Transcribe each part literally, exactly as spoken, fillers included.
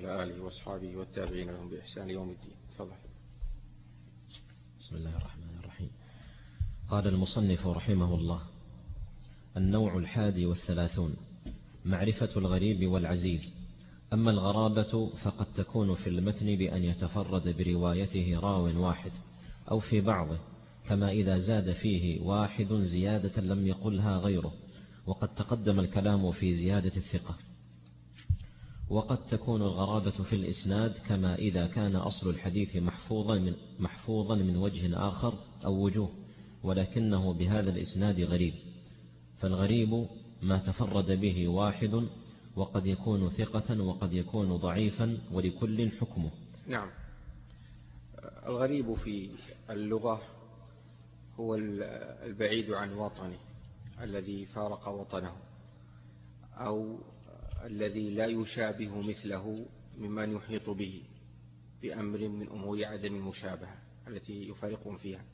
وعلى آله وأصحابه والتابعين لهم بإحسان يوم الدين. تفضل. بسم الله الرحمن الرحيم. قال المصنف رحمه الله: النوع الحادي والثلاثون: معرفة الغريب والعزيز. أما الغرابة فقد تكون في المتن بأن يتفرد بروايته راو واحد أو في بعضه، كما إذا زاد فيه واحد زيادة لم يقلها غيره، وقد تقدم الكلام في زيادة الثقة. وقد تكون الغرابة في الإسناد، كما إذا كان أصل الحديث محفوظا من, محفوظا من وجه آخر أو وجوه، ولكنه بهذا الإسناد غريب. فالغريب ما تفرد به واحد، وقد يكون ثقة وقد يكون ضعيفا، ولكل حكمه. نعم. الغريب في اللغة هو البعيد عن وطنه، الذي فارق وطنه، أو الذي لا يشابه مثله ممن يحيط به بأمر من أمور عدم المشابهة التي يفارقهم فيها.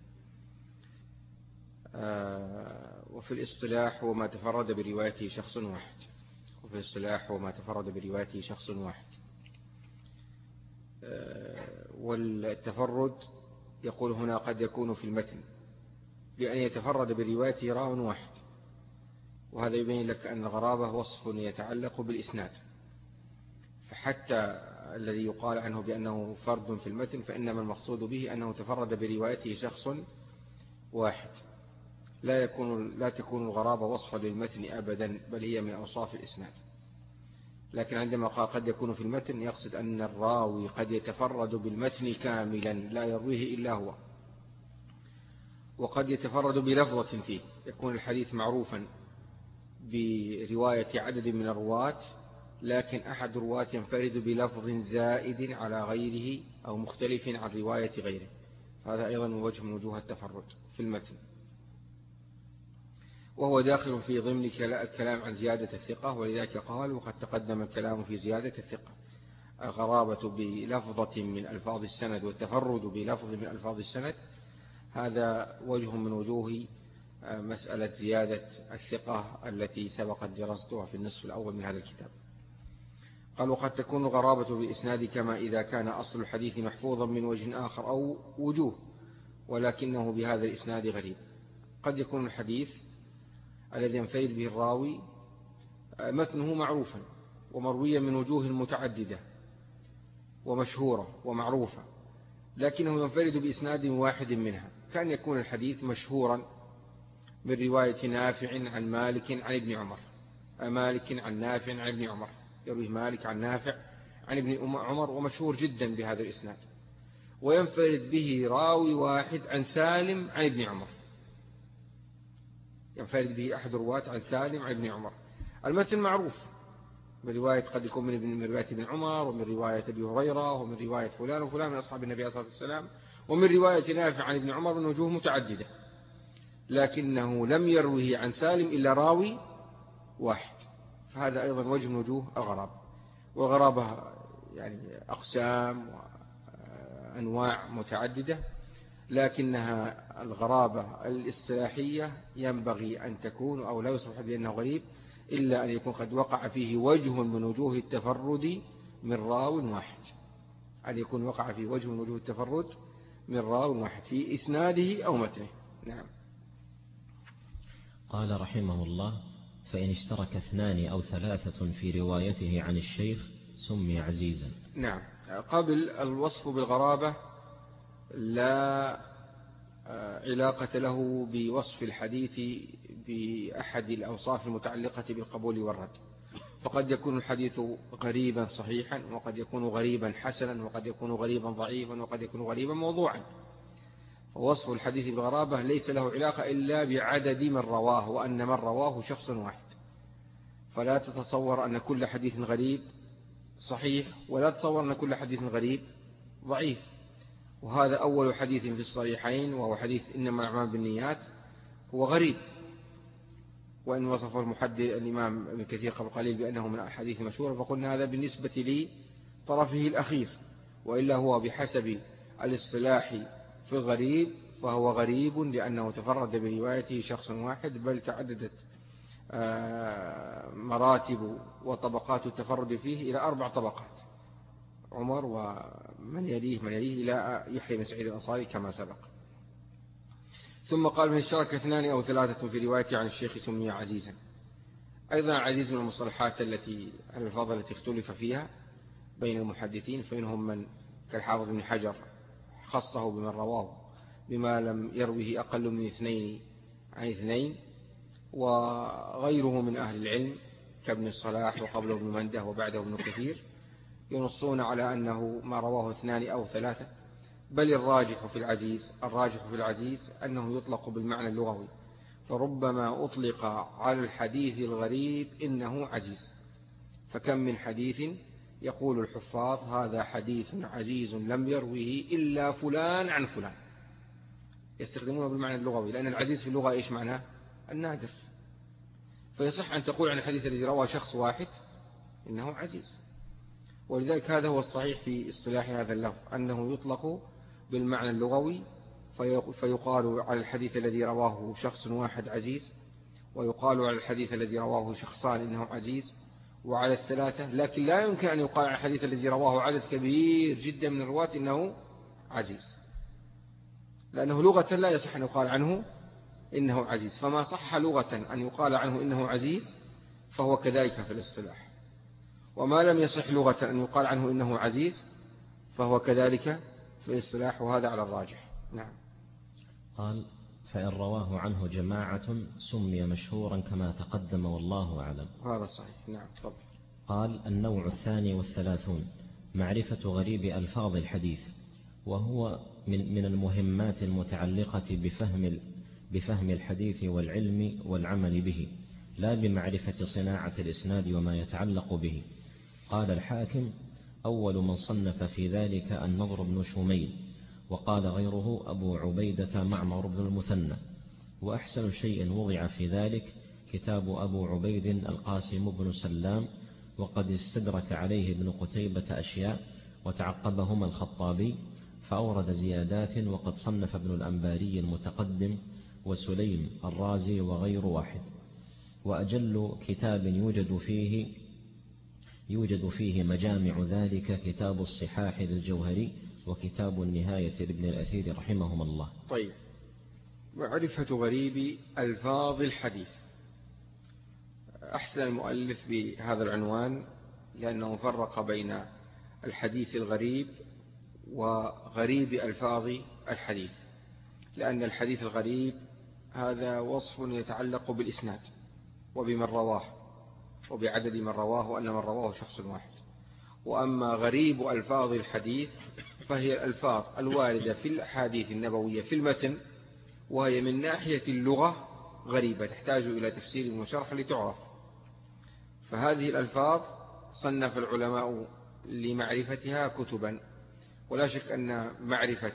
وفي الاصطلاح هو ما تفرد بروايته شخص واحد وفي الاصطلاح هو ما تفرد بروايته شخص واحد والتفرد يقول هنا قد يكون في المتن بأن يتفرد بروايته راو واحد، وهذا يبين لك أن الغرابة وصف يتعلق بالإسناد، فحتى الذي يقال عنه بأنه فرد في المتن فإنما المقصود به أنه تفرد بروايته شخص واحد. لا يكون لا تكون الغرابة وصفا للمتن أبدا، بل هي من أوصاف الإسناد. لكن عندما قال قد يكون في المتن يقصد أن الراوي قد يتفرد بالمتن كاملا لا يرويه إلا هو، وقد يتفرد بلفظة فيه، يكون الحديث معروفا برواية عدد من الرواة، لكن أحد الرواة ينفرد بلفظ زائد على غيره أو مختلف عن رواية غيره، هذا أيضا وجه من وجوه التفرد في المتن، وهو داخل في ضمن الكلام عن زيادة الثقة. ولذلك قال وقد تقدم الكلام في زيادة الثقة. الغرابة بلفظة من ألفاظ السند والتفرد بلفظ من ألفاظ السند، هذا وجه من وجوه مسألة زيادة الثقة التي سبقت دراستها في النصف الأول من هذا الكتاب. قال وقد تكون الغرابة بالإسناد كما إذا كان أصل الحديث محفوظا من وجه آخر أو وجوه، ولكنه بهذا الإسناد غريب. قد يكون الحديث الذي ينفرد به الراوي متنه معروفا ومرويا من وجوه متعددة ومشهورة ومعروفة، لكنه ينفرد بإسناد واحد منها، كان يكون الحديث مشهورا من رواية نافع عن مالك عن ابن عمر، مالك عن نافع عن ابن عمر، يروي مالك عن نافع عن ابن عمر ومشهور جدا بهذا الإسناد، وينفرد به راوي واحد عن سالم عن ابن عمر، ينفرد به أحد الرواة عن سالم عن ابن عمر. المتن معروف من رواية قد يكون من رواية ابن عمر، ومن رواية أبي هريرة، ومن رواية فلان وفلان من أصحاب النبي صلى الله عليه وسلم، ومن رواية نافع عن ابن عمر من وجوه متعددة، لكنه لم يروه عن سالم إلا راوي واحد، فهذا أيضا وجه من وجوه الغرابة. والغرابة يعني أقسام وأنواع متعددة، لكنها الغرابة الاصطلاحية ينبغي أن تكون أو لا يصرح بأنه غريب إلا أن يكون قد وقع فيه وجه من وجوه التفرد من راو واحد، أن يكون وقع فيه وجه من وجوه التفرد من راو واحد في إسناده أو متنه. نعم. قال رحمه الله: فإن اشترك اثنان أو ثلاثة في روايته عن الشيخ سمي عزيزا. نعم. قبل الوصف بالغرابة لا علاقة له بوصف الحديث بأحد الأوصاف المتعلقة بالقبول والرد، فقد يكون الحديث غريبا صحيحا، وقد يكون غريبا حسنا، وقد يكون غريبا ضعيفا، وقد يكون غريبا موضوعا. ووصف الحديث بالغرابة ليس له علاقة إلا بعدد من رواه، وأن من رواه شخص واحد، فلا تتصور أن كل حديث غريب صحيح، ولا تتصور أن كل حديث غريب ضعيف. وهذا أول حديث في الصحيحين، وهو حديث إنما الأعمال بالنيات، هو غريب، وإن وصف المحدث الإمام ابن كثير قبل قليل بأنه من الحديث مشهور، فقلنا هذا بالنسبة لي طرفه الأخير، وإلا هو بحسب الاصطلاح في الغريب فهو غريب لأنه تفرد بروايته شخص واحد، بل تعددت مراتب وطبقات التفرد فيه إلى أربع طبقات. عمر ومن يليه من يليه إلى يحيى بن سعيد الأنصاري كما سبق. ثم قال: من اشترك اثنان أو ثلاثة في رواية عن الشيخ سمي عزيزا. أيضا عزيز من المصطلحات التي الألفاظ التي اختلف فيها بين المحدثين، فمنهم من كالحافظ بن حجر خصه بمن رواه بما لم يروه أقل من اثنين عن اثنين، وغيره من أهل العلم كابن الصلاح وقبله ابن منده وبعده ابن كثير ينصون على أنه ما رواه اثنان أو ثلاثة. بل الراجح في العزيز الراجح في العزيز أنه يطلق بالمعنى اللغوي، فربما أطلق على الحديث الغريب إنه عزيز. فكم من حديث يقول الحفاظ: هذا حديث عزيز لم يروه إلا فلان عن فلان، يستخدمونه بالمعنى اللغوي، لأن العزيز في اللغة إيش معناه؟ النادر. فيصح أن تقول عن الحديث الذي رواه شخص واحد إنه عزيز. ولذلك هذا هو الصحيح في اصطلاح هذا اللفظ، أنه يطلق بالمعنى اللغوي، فيقال على الحديث الذي رواه شخص واحد عزيز، ويقال على الحديث الذي رواه شخصان إنه عزيز، وعلى الثلاثة. لكن لا يمكن أن يقال على الحديث الذي رواه عدد كبير جدا من الرواة إنه عزيز، لأنه لغة لا يصح أن يقال عنه إنه عزيز. فما صح لغة أن يقال عنه إنه عزيز فهو كذلك في الاصطلاح، وما لم يصح لغة أن يقال عنه إنه عزيز فهو كذلك في الاصطلاح، وهذا على الراجح. نعم. قال: فإن رواه عنه جماعة سمي مشهورا كما تقدم والله أعلم. هذا صحيح. نعم. طبعا. قال: النوع الثاني والثلاثون معرفة غريب ألفاظ الحديث، وهو من من المهمات المتعلقة بفهم بفهم الحديث والعلم والعمل به، لا بمعرفة صناعة الإسناد وما يتعلق به. قال الحاكم: أول من صنف في ذلك النضر بن شميل، وقال غيره أبو عبيدة معمر بن المثنى. وأحسن شيء وضع في ذلك كتاب أبو عبيد القاسم بن سلام، وقد استدرك عليه ابن قتيبة أشياء وتعقبهما الخطابي فأورد زيادات، وقد صنف ابن الأنباري المتقدم وسليم الرازي وغير واحد. وأجل كتاب يوجد فيه يوجد فيه مجامع ذلك كتاب الصحاح للجوهري، وكتاب النهاية لابن الأثير رحمهما الله. طيب. معرفة غريب ألفاظ الحديث. أحسن المؤلف بهذا العنوان لأنه فرق بين الحديث الغريب وغريب ألفاظ الحديث، لأن الحديث الغريب هذا وصف يتعلق بالإسناد وبمن رواه وبعدد من رواه، وأن من رواه شخص واحد. وأما غريب ألفاظ الحديث فهي الألفاظ الواردة في الأحاديث النبوية في المتن، وهي من ناحية اللغة غريبة تحتاج إلى تفسير وشرح لتعرف. فهذه الألفاظ صنف العلماء لمعرفتها كتبا، ولا شك أن معرفة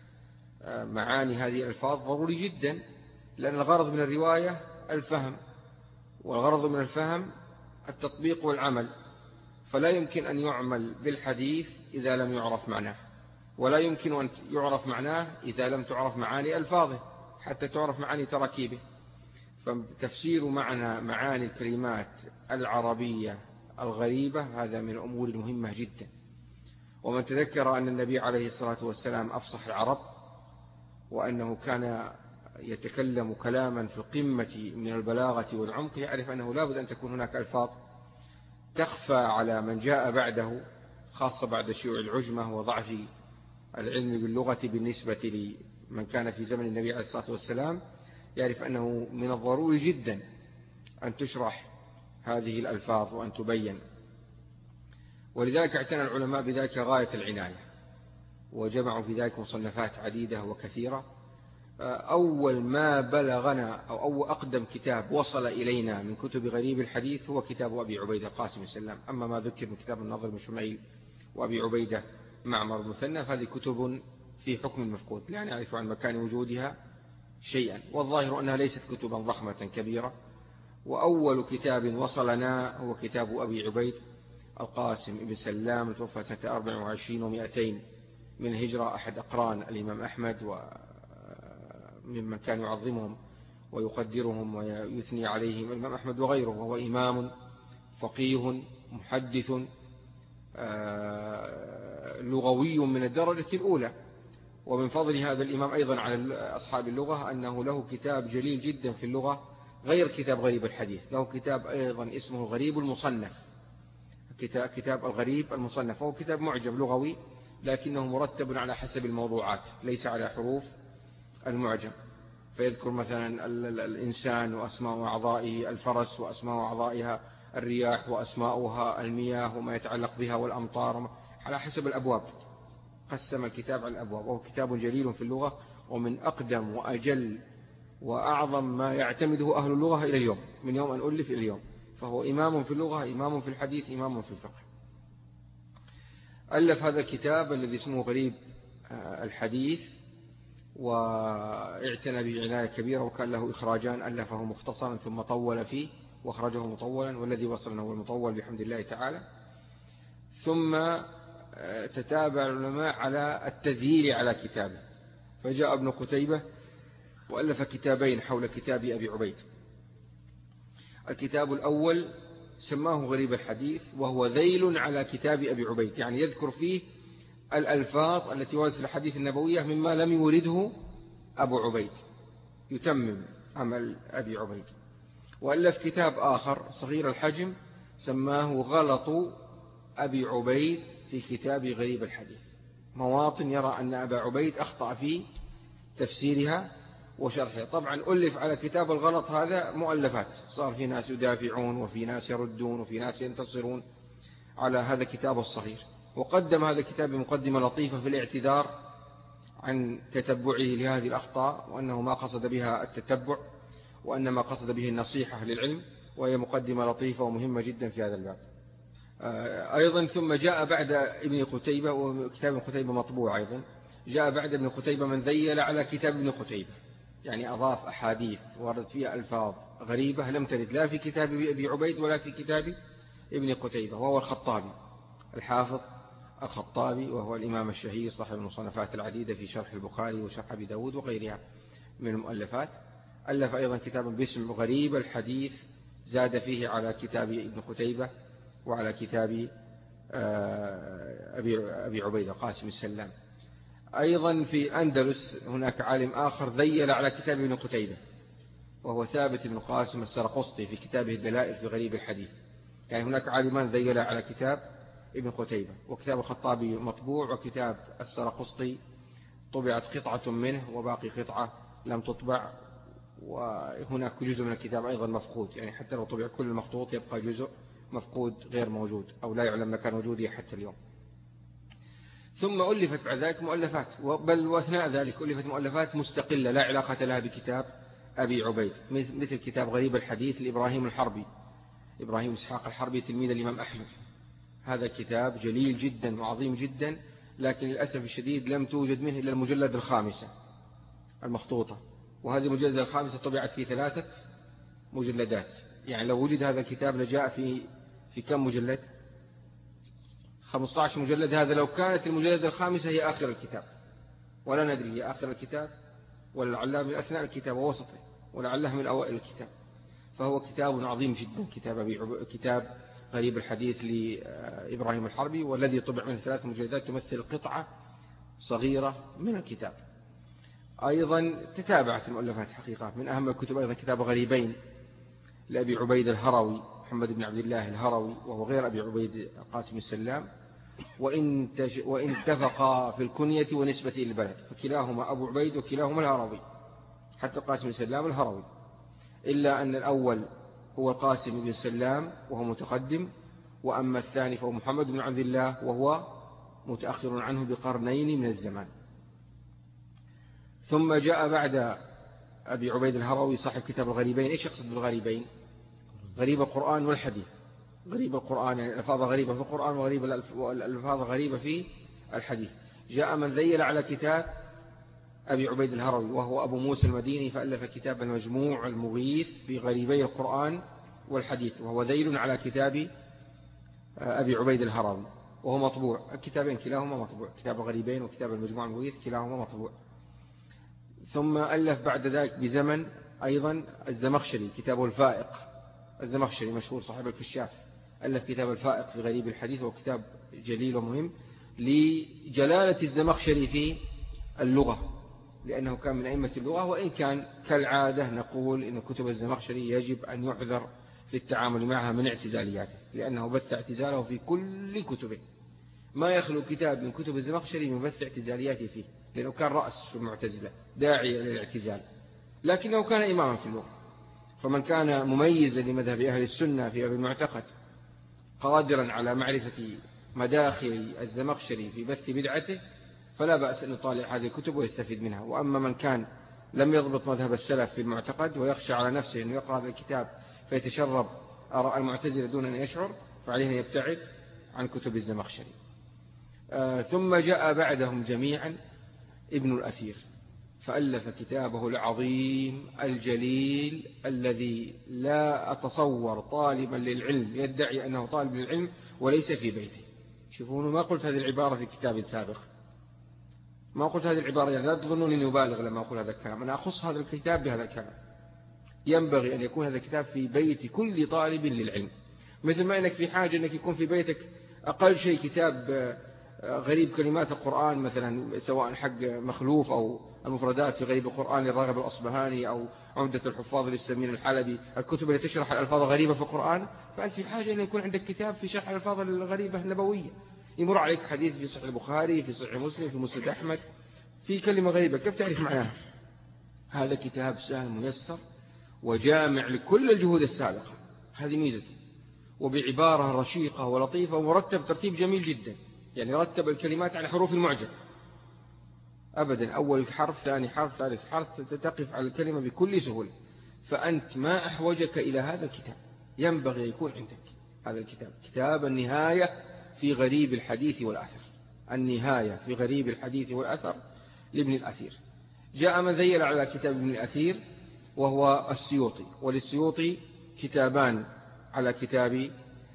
معاني هذه الألفاظ ضروري جدا، لأن الغرض من الرواية الفهم، والغرض من الفهم التطبيق والعمل. فلا يمكن أن يعمل بالحديث إذا لم يعرف معناه، ولا يمكن أن يعرف معناه إذا لم تعرف معاني ألفاظه حتى تعرف معاني تراكيبه. فتفسير معنى معاني الكلمات العربية الغريبة هذا من الأمور المهمة جدا. ومن تذكر أن النبي عليه الصلاة والسلام أفصح العرب، وأنه كان يتكلم كلاما في القمة من البلاغة والعمق، يعرف أنه لا بد أن تكون هناك ألفاظ تخفى على من جاء بعده، خاصة بعد شيوع العجمة وضعف العلم باللغة بالنسبة لمن كان في زمن النبي عليه الصلاة والسلام. يعرف أنه من الضروري جدا أن تشرح هذه الألفاظ وأن تبين. ولذلك اعتنى العلماء بذلك غاية العناية، وجمعوا في ذلك مصنفات عديدة وكثيرة. أول ما بلغنا أو أول أقدم كتاب وصل إلينا من كتب غريب الحديث هو كتاب أبي عبيدة القاسم السلام. أما ما ذكر من كتاب النضر بن شميل وأبي عبيدة معمر المثنى فهذه كتب في حكم المفقود، لا نعرف عن مكان وجودها شيئا، والظاهر أنها ليست كتبا ضخمة كبيرة. وأول كتاب وصلنا هو كتاب أبي عبيد القاسم بن سلام، توفى سنة أربع وعشرين ومئتين من الهجرة، أحد أقران الإمام أحمد، وممن كان يعظمهم ويقدرهم ويثني عليهم الإمام أحمد وغيره. وهو إمام فقيه محدث لغوي من الدرجة الأولى. ومن فضل هذا الإمام أيضا على أصحاب اللغة أنه له كتاب جليل جدا في اللغة غير كتاب غريب الحديث، له كتاب أيضا اسمه الغريب المصنف، كتاب, كتاب الغريب المصنف، وهو كتاب معجم لغوي لكنه مرتب على حسب الموضوعات ليس على حروف المعجم. فيذكر مثلا الإنسان وأسماء أعضائه، الفرس وأسماء أعضائها، الرياح وأسماؤها، المياه وما يتعلق بها، والأمطار، على حسب الأبواب. قسم الكتاب على الأبواب، وهو كتاب جليل في اللغة ومن أقدم وأجل وأعظم ما يعتمده أهل اللغة إلى اليوم، من يوم أن ألف إلى اليوم. فهو إمام في اللغة، إمام في الحديث، إمام في الفقه. ألف هذا الكتاب الذي اسمه غريب الحديث، واعتنى به عناية كبيرة، وكان له إخراجان، ألفه مختصرا ثم طول فيه وأخرجه مطولا، والذي وصلنا هو المطول بحمد الله تعالى. ثم تتابع العلماء على التذييل على كتابه، فجاء ابن قتيبة وألف كتابين حول كتاب أبي عبيد. الكتاب الأول سماه غريب الحديث، وهو ذيل على كتاب أبي عبيد، يعني يذكر فيه الألفاظ التي وردت في الحديث النبوية مما لم يورده أبو عبيد، يتمم عمل أبي عبيد. وألف كتاب آخر صغير الحجم سماه غلط أبي عبيد في كتاب غريب الحديث، مواطن يرى أن أبا عبيد أخطأ في تفسيرها وشرحها. طبعا ألف على كتاب الغلط هذا مؤلفات، صار في ناس يدافعون وفي ناس يردون وفي ناس ينتصرون على هذا الكتاب الصغير. وقدم هذا الكتاب بمقدمة لطيفة في الاعتذار عن تتبعه لهذه الأخطاء، وأنه ما قصد بها التتبع، وأنما قصد به النصيحة للعلم، وهي مقدمة لطيفة ومهمة جدا في هذا الباب. أيضا ثم جاء بعد ابن قتيبة، وكتاب ابن قتيبة مطبوع أيضا، جاء بعد ابن قتيبة من ذيل على كتاب ابن قتيبة، يعني أضاف أحاديث وردت فيها ألفاظ غريبة لم ترد لا في كتاب أبي عبيد ولا في كتاب ابن قتيبة، وهو الخطابي، الحافظ الخطابي، وهو الإمام الشهير صاحب المصنفات العديدة في شرح البخاري وشرح أبي داود وغيرها من المؤلفات. ألف أيضا كتابا باسم غريب الحديث، زاد فيه على كتاب ابن قتيبة وعلى كتاب أبي عبيدة قاسم السلام. أيضا في الأندلس هناك عالم آخر ذيل على كتاب ابن قتيبة، وهو ثابت بن قاسم السرقسطي في كتابه الدلائل في غريب الحديث. يعني هناك عالمان ذيل على كتاب ابن قتيبة، وكتاب الخطابي مطبوع، وكتاب السرقسطي طبعت قطعة منه وباقي قطعة لم تطبع، وهناك جزء من الكتاب أيضا مفقود، يعني حتى لو طبع كل المخطوط يبقى جزء مفقود غير موجود أو لا يعلم مكان وجوده حتى اليوم. ثم ألفت بعد ذلك مؤلفات، بل وأثناء ذلك ألفت مؤلفات مستقلة لا علاقة لها بكتاب أبي عبيد، مثل كتاب غريب الحديث لإبراهيم الحربي، إبراهيم إسحاق الحربي تلميذ الإمام أحمد. هذا الكتاب جليل جدا وعظيم جدا، لكن للأسف الشديد لم توجد منه إلا المجلد الخامسة المخطوطة، وهذه المجلد الخامسة طبعت في ثلاثة مجلدات. يعني لو وجد هذا الكتاب لجاء في في كم مجلد؟ خمسة عشر مجلد. هذا لو كانت المجلد الخامسة هي آخر الكتاب، ولا ندري هي آخر الكتاب ولعلها من أثناء الكتاب ووسطه، ولعلها من أوائل الكتاب. فهو كتاب عظيم جدا، كتاب أبي عب... كتاب غريب الحديث لإبراهيم الحربي، والذي طبع من ثلاث مجلدات تمثل قطعة صغيرة من الكتاب. أيضا تتابعت المؤلفات حقيقة، من أهم الكتب أيضا كتاب غريبين لأبي عبيد الهروي، محمد بن عبد الله الهروي، وهو غير أبي عبيد قاسم السلام، وإن, تج... وإن اتفقا في الكنية ونسبة إلى البلد، فكلاهما أبو عبيد وكلاهما الهروي، حتى قاسم السلام الهروي، إلا أن الأول هو القاسم بن السلام وهو متقدم، وأما الثاني فهو محمد بن عبد الله وهو متأخر عنه بقرنين من الزمان. ثم جاء بعد أبي عبيد الهروي صاحب كتاب الغريبين. إيش يقصد بالغريبين؟ غريب القرآن والحديث. غريب القرآن يعني الألفاظ غريبة في القرآن، وغريب الألفاظ غريبة في الحديث. جاء من ذيل على كتاب أبي عبيد الهروي وهو أبو موسى المديني، فألف كتاب المجموع المغيث في غريبي القرآن والحديث، وهو ذيل على كتاب أبي عبيد الهروي وهو مطبوع. الكتابين كلاهما مطبوع، كتاب الغريبين وكتاب المجموع المغيث كلاهما مطبوع. ثم ألف بعد ذلك بزمن أيضا الزمخشري كتابه الفائق. الزمخشري مشهور صاحب الكشاف، ألف كتاب الفائق في غريب الحديث، وكتاب جليل ومهم. لجلالة الزمخشري في اللغة، لأنه كان من أئمة اللغة، وإن كان كالعادة نقول إن كتب الزمخشري يجب أن يحذر في التعامل معها من اعتزالياته، لأنه بث اعتزاله في كل كتبه، ما يخلو كتاب من كتب الزمخشري من بث اعتزالياته فيه، لأنه كان رأس في المعتزلة داعية للاعتزال، لكنه كان إماما في اللغة. فمن كان مميزا لمذهب أهل السنة في هذا المعتقد قادرا على معرفة مداخل الزمخشري في بث بدعته فلا بأس أن يطالع هذه الكتب ويستفيد منها. وأما من كان لم يضبط مذهب السلف في المعتقد ويخشى على نفسه أن يقرأ هذا الكتاب فيتشرب آراء المعتزلة دون أن يشعر، فعليه أن يبتعد عن كتب الزمخشري. آه ثم جاء بعدهم جميعا ابن الأثير، فألف كتابه العظيم الجليل الذي لا أتصور طالبا للعلم يدعي أنه طالب للعلم وليس في بيته. شوفون، ما قلت هذه العبارة في كتاب سابق، ما قلت هذه العبارة، يعني لا تظنون أني أبالغ لما أقول هذا الكلام، أنا أخص هذا الكتاب بهذا الكلام. ينبغي أن يكون هذا الكتاب في بيت كل طالب للعلم، مثل ما أنك في حاجة أنك يكون في بيتك أقل شيء كتاب غريب كلمات القرآن مثلا، سواء حق مخلوف أو المفردات في غريب القرآن للراغب الأصبهاني أو عمدة الحفاظ للسمين الحلبي، الكتب التي تشرح الألفاظ الغريبة في القرآن، فأنت في حاجة أن يكون عندك كتاب في شرح الألفاظ الغريبة النبوية. يمر عليك حديث في صحيح البخاري، في صحيح مسلم، في مسند أحمد، في كلمة غريبة كيف تعرف معناها؟ هذا كتاب سهل ميسر وجامع لكل الجهود السابقة، هذه ميزته، وبعبارة رشيقة ولطيفة ومرتب ترتيب جميل جدا، يعني رتب الكلمات على حروف المعجم أبدا، أول حرف ثاني حرف ثالث حرف تقف على الكلمة بكل سهولة. فأنت ما أحوجك إلى هذا الكتاب، ينبغي يكون عندك هذا الكتاب، كتاب النهاية في غريب الحديث والأثر، النهاية في غريب الحديث والأثر لابن الأثير. جاء من ذيل على كتاب ابن الأثير وهو السيوطي، وللسيوطي كتابان على كتاب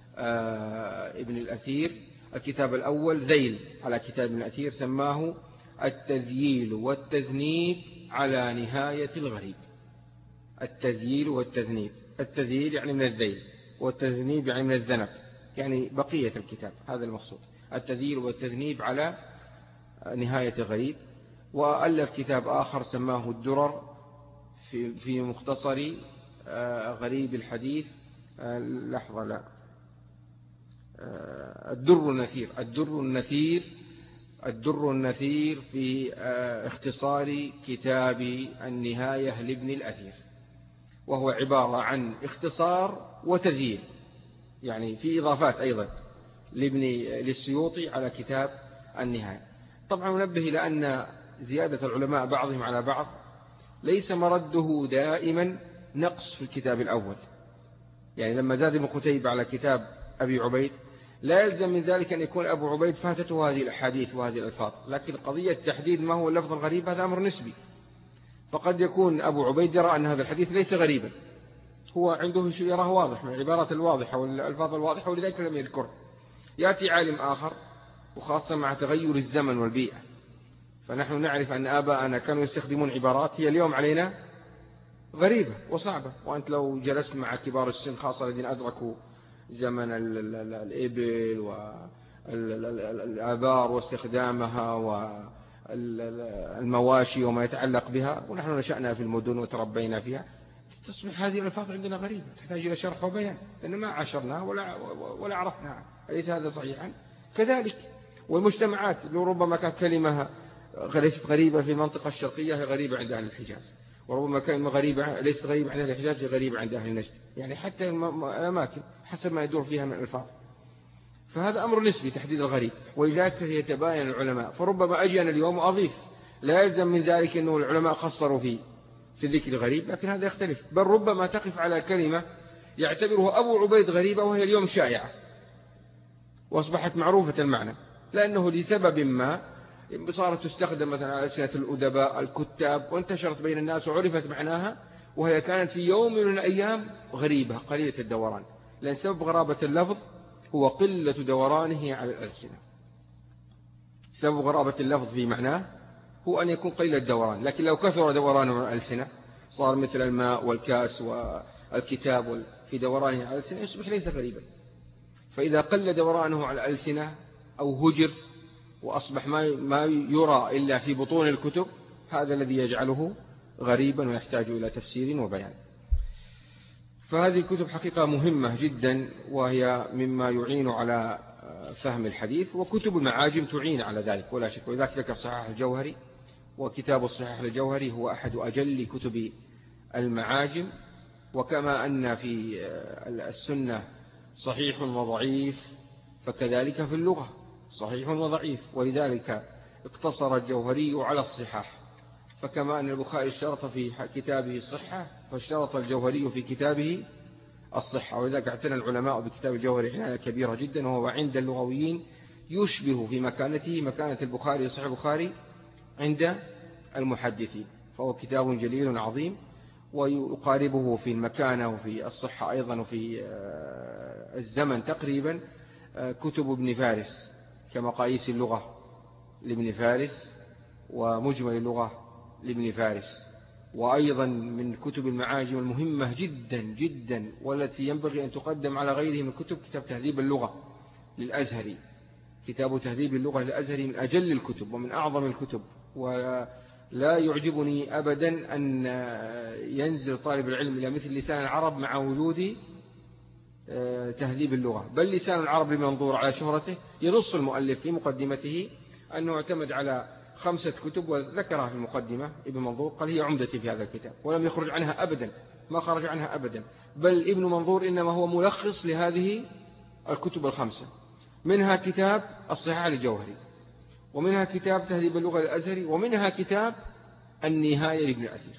ابن الأثير. الكتاب الأول ذيل على كتاب ابن الأثير سماه التذييل والتذنيب على نهاية الغريب. التذييل والتذنيب، التذييل يعني من الذيل، والتذنيب يعني من الذنب، يعني بقية الكتاب، هذا المقصود، التذييل والتذنيب على نهاية الغريب. وألف كتاب آخر سماه الدرر في في مختصر غريب الحديث، لحظة لا الدر النثير، الدر النثير الدر النثير في اختصار كتاب النهاية لابن الأثير، وهو عبارة عن اختصار وتذييل، يعني في إضافات أيضا لابن للسيوطي على كتاب النهاية. طبعا ننبه إلى أن زيادة العلماء بعضهم على بعض ليس مرده دائما نقص في الكتاب الأول، يعني لما زاد ابن قتيبة على كتاب أبي عبيد لا يلزم من ذلك أن يكون أبو عبيد فاتته هذه الأحاديث وهذه الألفاظ، لكن قضية تحديد ما هو اللفظ الغريب هذا أمر نسبي، فقد يكون أبو عبيد يرى أن هذا الحديث ليس غريبا، هو عنده شيء يراه واضح من العبارات الواضحة والألفاظ الواضحة ولذلك لم يذكره. يأتي عالم آخر، وخاصة مع تغير الزمن والبيئة، فنحن نعرف أن آباءنا كانوا يستخدمون عبارات هي اليوم علينا غريبة وصعبة، وأنت لو جلست مع كبار السن خاصة الذين أدركوا زمن الإبل والآبار واستخدامها والمواشي وما يتعلق بها، ونحن نشأنا في المدن وتربينا فيها، تصبح هذه الألفاظ عندنا غريبة تحتاج إلى شرح وبيان لأن ما عاشرناها ولا, ولا عرفناها، أليس هذا صحيحا؟ كذلك والمجتمعات لو ربما كانت كلمة ليست غريبة في المنطقة الشرقية هي غريبة عند أهل الحجاز، وربما كلمة غريبة ليست غريبة عند أهل الحجاز هي غريبة عند أهل النجد، يعني حتى الأماكن حسب ما يدور فيها من الألفاظ، فهذا أمر نسبي تحديد الغريب، ولذلك يتباين العلماء. فربما أجي أنا اليوم وأضيف، لا يلزم من ذلك أنه العلماء قصروا فيه في ذكر الغريب، لكن هذا يختلف، بل ربما تقف على كلمة يعتبرها أبو عبيد غريبة وهي اليوم شائعة وأصبحت معروفة المعنى، لأنه لسبب ما صارت تستخدم مثلا على ألسنة الأدباء الكتاب وانتشرت بين الناس وعرفت معناها، وهي كانت في يوم من الأيام غريبة قليلة الدوران، لأن سبب غرابة اللفظ هو قلة دورانه على الألسنة. سبب غرابة اللفظ في معناه هو أن يكون قليل الدوران، لكن لو كثر دورانه على الألسنة صار مثل الماء والكاس والكتاب في دورانه على الألسنة يصبح ليس غريبا. فإذا قل دورانه على الألسنة أو هجر وأصبح ما يرى إلا في بطون الكتب، هذا الذي يجعله غريبا ويحتاج إلى تفسير وبيان. فهذه الكتب حقيقة مهمة جدا، وهي مما يعين على فهم الحديث، وكتب المعاجم تعين على ذلك ولا شك. وذلك ذكر صحاح الجوهري، وكتاب الصحاح الجوهري هو أحد أجل كتب المعاجم. وكما أن في السنة صحيح وضعيف، فكذلك في اللغة صحيح وضعيف، ولذلك اقتصر الجوهري على الصحاح. فكما أن البخاري اشترط في كتابه الصحة، فاشترط الجوهري في كتابه الصحة. ولذلك اعتنى العلماء بكتاب الجوهري عناية كبيرة جدا، وهو عند اللغويين يشبه في مكانته مكانة البخاري صحيح البخاري عند المحدثين. فهو كتاب جليل عظيم، ويقاربه في المكانة وفي الصحة أيضا، وفي الزمن تقريبا كتب ابن فارس كمقاييس اللغة لابن فارس، ومجمل اللغة لابن فارس. وأيضا من كتب المعاجم المهمة جدا جدا، والتي ينبغي أن تقدم على غيره من كتب، كتاب تهذيب اللغة للأزهري. كتاب تهذيب اللغة للأزهري من أجل الكتب ومن أعظم الكتب، ولا يعجبني أبدا أن ينزل طالب العلم إلى مثل لسان العرب مع وجود تهذيب اللغة. بل لسان العرب لمنظور على شهرته ينص المؤلف في مقدمته أنه اعتمد على خمسة كتب، وذكرها في المقدمة ابن منظور، قال هي عمدتي في هذا الكتاب، ولم يخرج عنها أبدا، ما خرج عنها أبدا. بل ابن منظور إنما هو ملخص لهذه الكتب الخمسة، منها كتاب الصحاح للجوهري، ومنها كتاب تهذيب اللغة للأزهري، ومنها كتاب النهاية لابن أثير.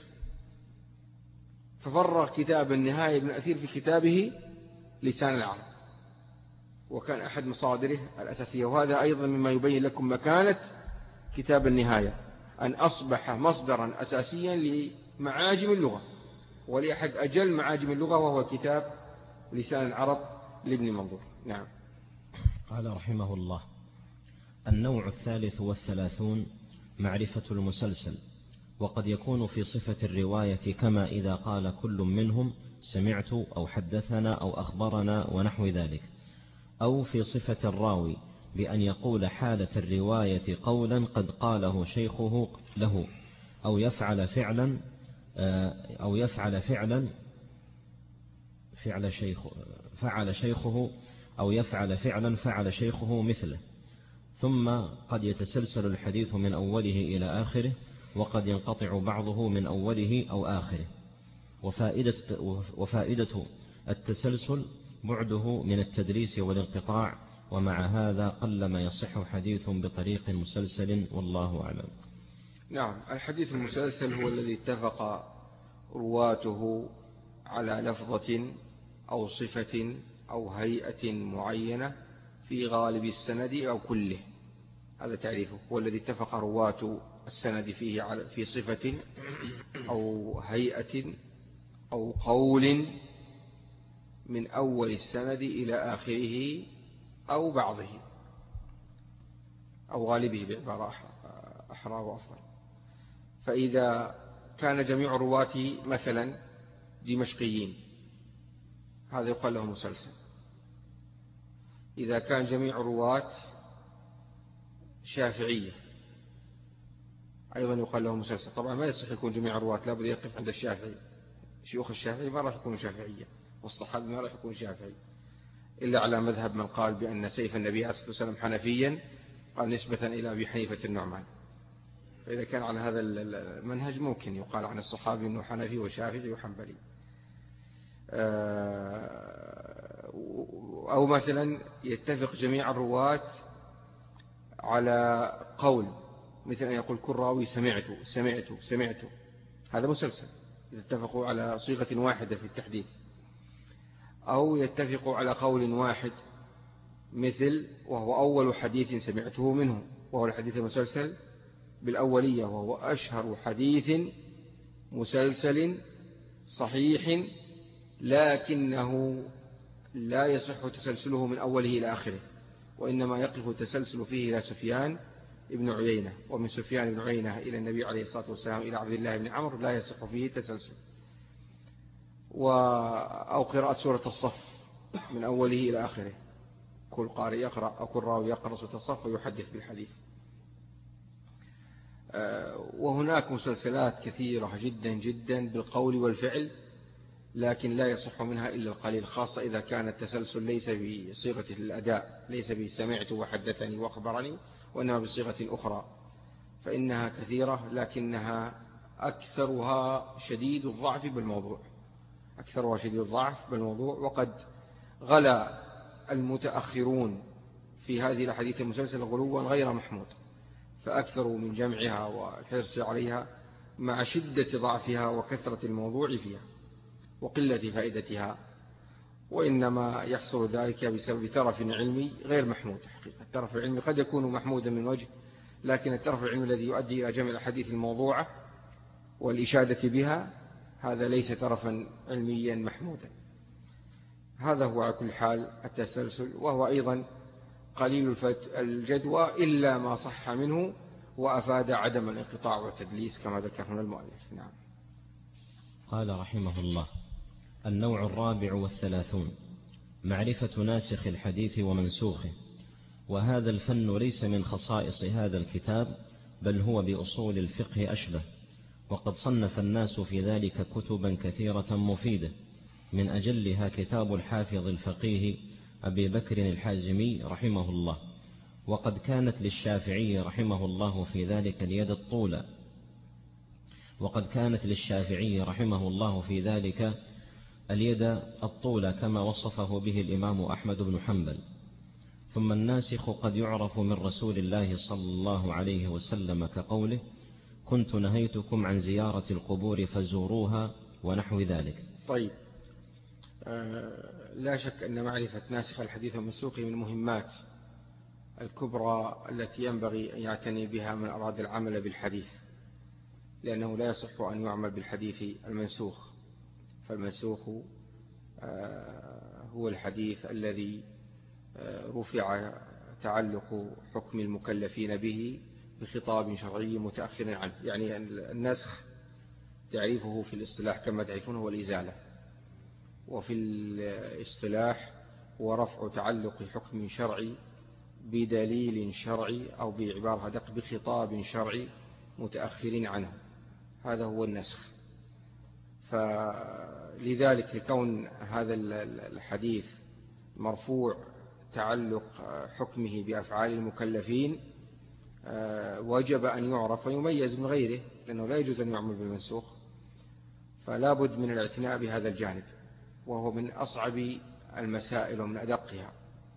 ففرغ كتاب النهاية لابن أثير في كتابه لسان العرب، وكان أحد مصادره الأساسية. وهذا أيضا مما يبين لكم مكانة كتاب النهاية، أن أصبح مصدرا أساسيا لمعاجم اللغة، ولأحد أجل معاجم اللغة، وهو كتاب لسان العرب لابن منظور. نعم. قال رحمه الله: النوع الثالث والثلاثون معرفة المسلسل، وقد يكون في صفة الرواية، كما إذا قال كل منهم سمعت أو حدثنا أو أخبرنا ونحو ذلك، أو في صفة الراوي بأن يقول حالة الرواية قولا قد قاله شيخه له، أو يفعل فعلا أو يفعل فعلا فعل شيخ فعل شيخه أو يفعل فعلا فعل شيخه مثله. ثم قد يتسلسل الحديث من أوله إلى آخره، وقد ينقطع بعضه من أوله أو آخره. وفائدة, وفائدة التسلسل بعده من التدريس والانقطاع، ومع هذا قلما يصح حديث بطريق مسلسل، والله أعلم. نعم. الحديث المسلسل هو الذي اتفق رواته على لفظة أو صفة أو هيئة معينة في غالب السند أو كله. هذا تعريفه، هو الذي اتفق رواة السند فيه على في صفة أو هيئة أو قول من أول السند إلى آخره أو بعضه أو غالبه بعبارة أحرى وأفضل. فإذا كان جميع رواته مثلا دمشقيين، هذا يقال له مسلسل. إذا كان جميع رواة شافعية أيضا يقال له مسلسل. طبعا ما يصح يكون جميع الرواة، لابد يقف عند الشافعي. شيوخ الشافعي ما راح يكونوا شافعية، والصحابي ما راح يكون شافعي، إلا على مذهب من قال بأن سيف النبي عليه الصلاة والسلام حنفيا، قال نسبة إلى أبي حنيفة النعمان. فإذا كان على هذا المنهج ممكن يقال عن الصحابي أنه حنفي وشافعي وحنبلي. أو مثلا يتفق جميع الرواة على قول، مثل أن يقول كل راوي سمعت سمعت سمعت، هذا مسلسل إذا اتفقوا على صيغة واحدة في التحديث. أو يتفقوا على قول واحد، مثل وهو أول حديث سمعته منه، وهو الحديث المسلسل بالأولية، وهو أشهر حديث مسلسل صحيح، لكنه لا يصح تسلسله من أوله إلى آخره، وإنما يقف التسلسل فيه إلى سفيان ابن عيينة، ومن سفيان بن عيينة إلى النبي عليه الصلاة والسلام إلى عبد الله بن عمرو لا يصح فيه التسلسل. أو قراءة سورة الصف من أوله إلى آخره، كل قارئ يقرأ أو كل راوي يقرأ سورة الصف ويحدث بالحديث، وهناك مسلسلات كثيرة جدا جدا بالقول والفعل، لكن لا يصح منها إلا القليل، خاصة إذا كان التسلسل ليس بصيغة الأداء، ليس بسمعت وحدثني وأخبرني، وإنما بصيغة أخرى، فإنها كثيرة، لكنها أكثرها شديد الضعف بالموضوع، أكثرها شديد الضعف بالموضوع. وقد غلا المتأخرون في هذه الأحاديث المسلسلة غلوا غير محمود، فأكثروا من جمعها والحرص عليها مع شدة ضعفها وكثرة الموضوع فيها وقلة فائدتها، وإنما يحصل ذلك بسبب ترف علمي غير محمود. حقيقة الترف العلمي قد يكون محمودا من وجه، لكن الترف العلمي الذي يؤدي إلى جمع الحديث الموضوعة والإشادة بها هذا ليس ترفا علميا محمودا. هذا هو على كل حال التسلسل، وهو أيضا قليل الجدوى إلا ما صح منه وأفاد عدم الانقطاع والتدليس كما ذكر هنا المؤلف. نعم. قال رحمه الله: النوع الرابع والثلاثون معرفة ناسخ الحديث ومنسوخه. وهذا الفن ليس من خصائص هذا الكتاب، بل هو بأصول الفقه أشبه، وقد صنف الناس في ذلك كتبا كثيرة مفيدة، من أجلها كتاب الحافظ الفقيه أبي بكر الحازمي رحمه الله. وقد كانت للشافعي رحمه الله في ذلك اليد الطولى وقد كانت للشافعي رحمه الله في ذلك اليد الطولى كما وصفه به الإمام أحمد بن حنبل. ثم الناسخ قد يعرف من رسول الله صلى الله عليه وسلم كقوله: كنت نهيتكم عن زيارة القبور فزوروها، ونحو ذلك. طيب، آه لا شك أن معرفة ناسخ الحديث ومنسوخه من المهمات الكبرى التي ينبغي أن يعتني بها من أراد العمل بالحديث، لأنه لا يصح أن يعمل بالحديث المنسوخ، فالمنسوخ آه هو الحديث الذي آه رفع تعلق حكم المكلفين به بخطاب شرعي متأخر عنه. يعني النسخ تعريفه في الاصطلاح كما تعرفون هو الإزالة، وفي الاصطلاح هو رفع تعلق حكم شرعي بدليل شرعي، أو بعبارة أدق بخطاب شرعي متأخر عنه، هذا هو النسخ. فلذلك لكون هذا الحديث مرفوع تعلق حكمه بأفعال المكلفين وجب أن يعرف ويميز من غيره، لأنه لا يجوز أن يعمل بالمنسوخ، فلا بد من الاعتناء بهذا الجانب، وهو من أصعب المسائل ومن أدقها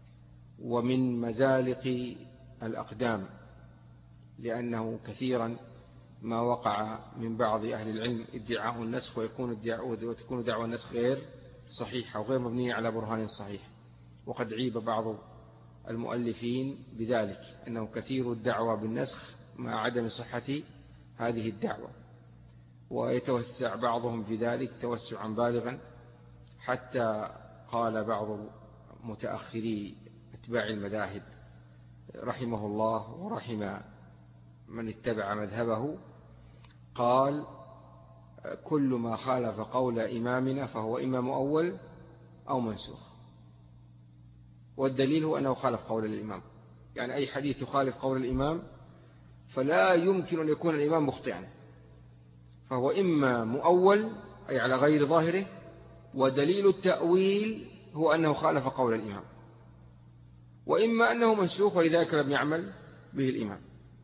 ومن مزالق الأقدام، لأنه كثيرا ما وقع من بعض أهل العلم ادعاء النسخ ويكون وتكون دعوى النسخ غير صحيحة وغير مبنية على برهان صحيح. وقد عيب بعض المؤلفين بذلك، أنه كثير الدعوى بالنسخ مع عدم صحة هذه الدعوة، ويتوسع بعضهم في ذلك توسعا بالغا، حتى قال بعض متأخري اتباع المذاهب رحمه الله ورحم من اتبع مذهبه، قال: كل ما خالف قول إمامنا فهو إما مؤول أو منسوخ. والدليل هو أنه خالف قول الإمام، يعني أي حديث يخالف قول الإمام فلا يمكن أن يكون الإمام مخطئا، فهو إما مؤول أي على غير ظاهره، ودليل التأويل هو أنه خالف قول الإمام، وإما أنه منسوخ ولذلك لم يعمل به الإمام.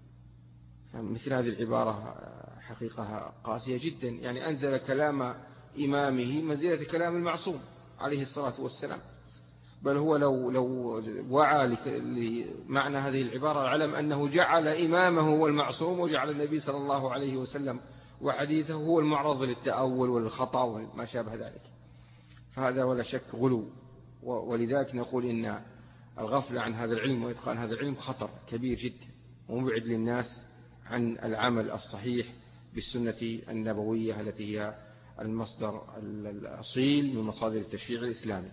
مثل هذه العبارة حقيقة قاسية جدا، يعني أنزل كلام إمامه منزلة كلام المعصوم عليه الصلاة والسلام، بل هو لو, لو وعى لمعنى هذه العبارة علم أنه جعل إمامه هو المعصوم، وجعل النبي صلى الله عليه وسلم وحديثه هو المعرض للتأول والخطأ وما شابه ذلك، فهذا ولا شك غلو. ولذلك نقول إن الغفلة عن هذا العلم وإتقان هذا العلم خطر كبير جدا، ومبعد للناس عن العمل الصحيح بالسنة النبوية التي هي المصدر الأصيل من مصادر التشريع الإسلامي.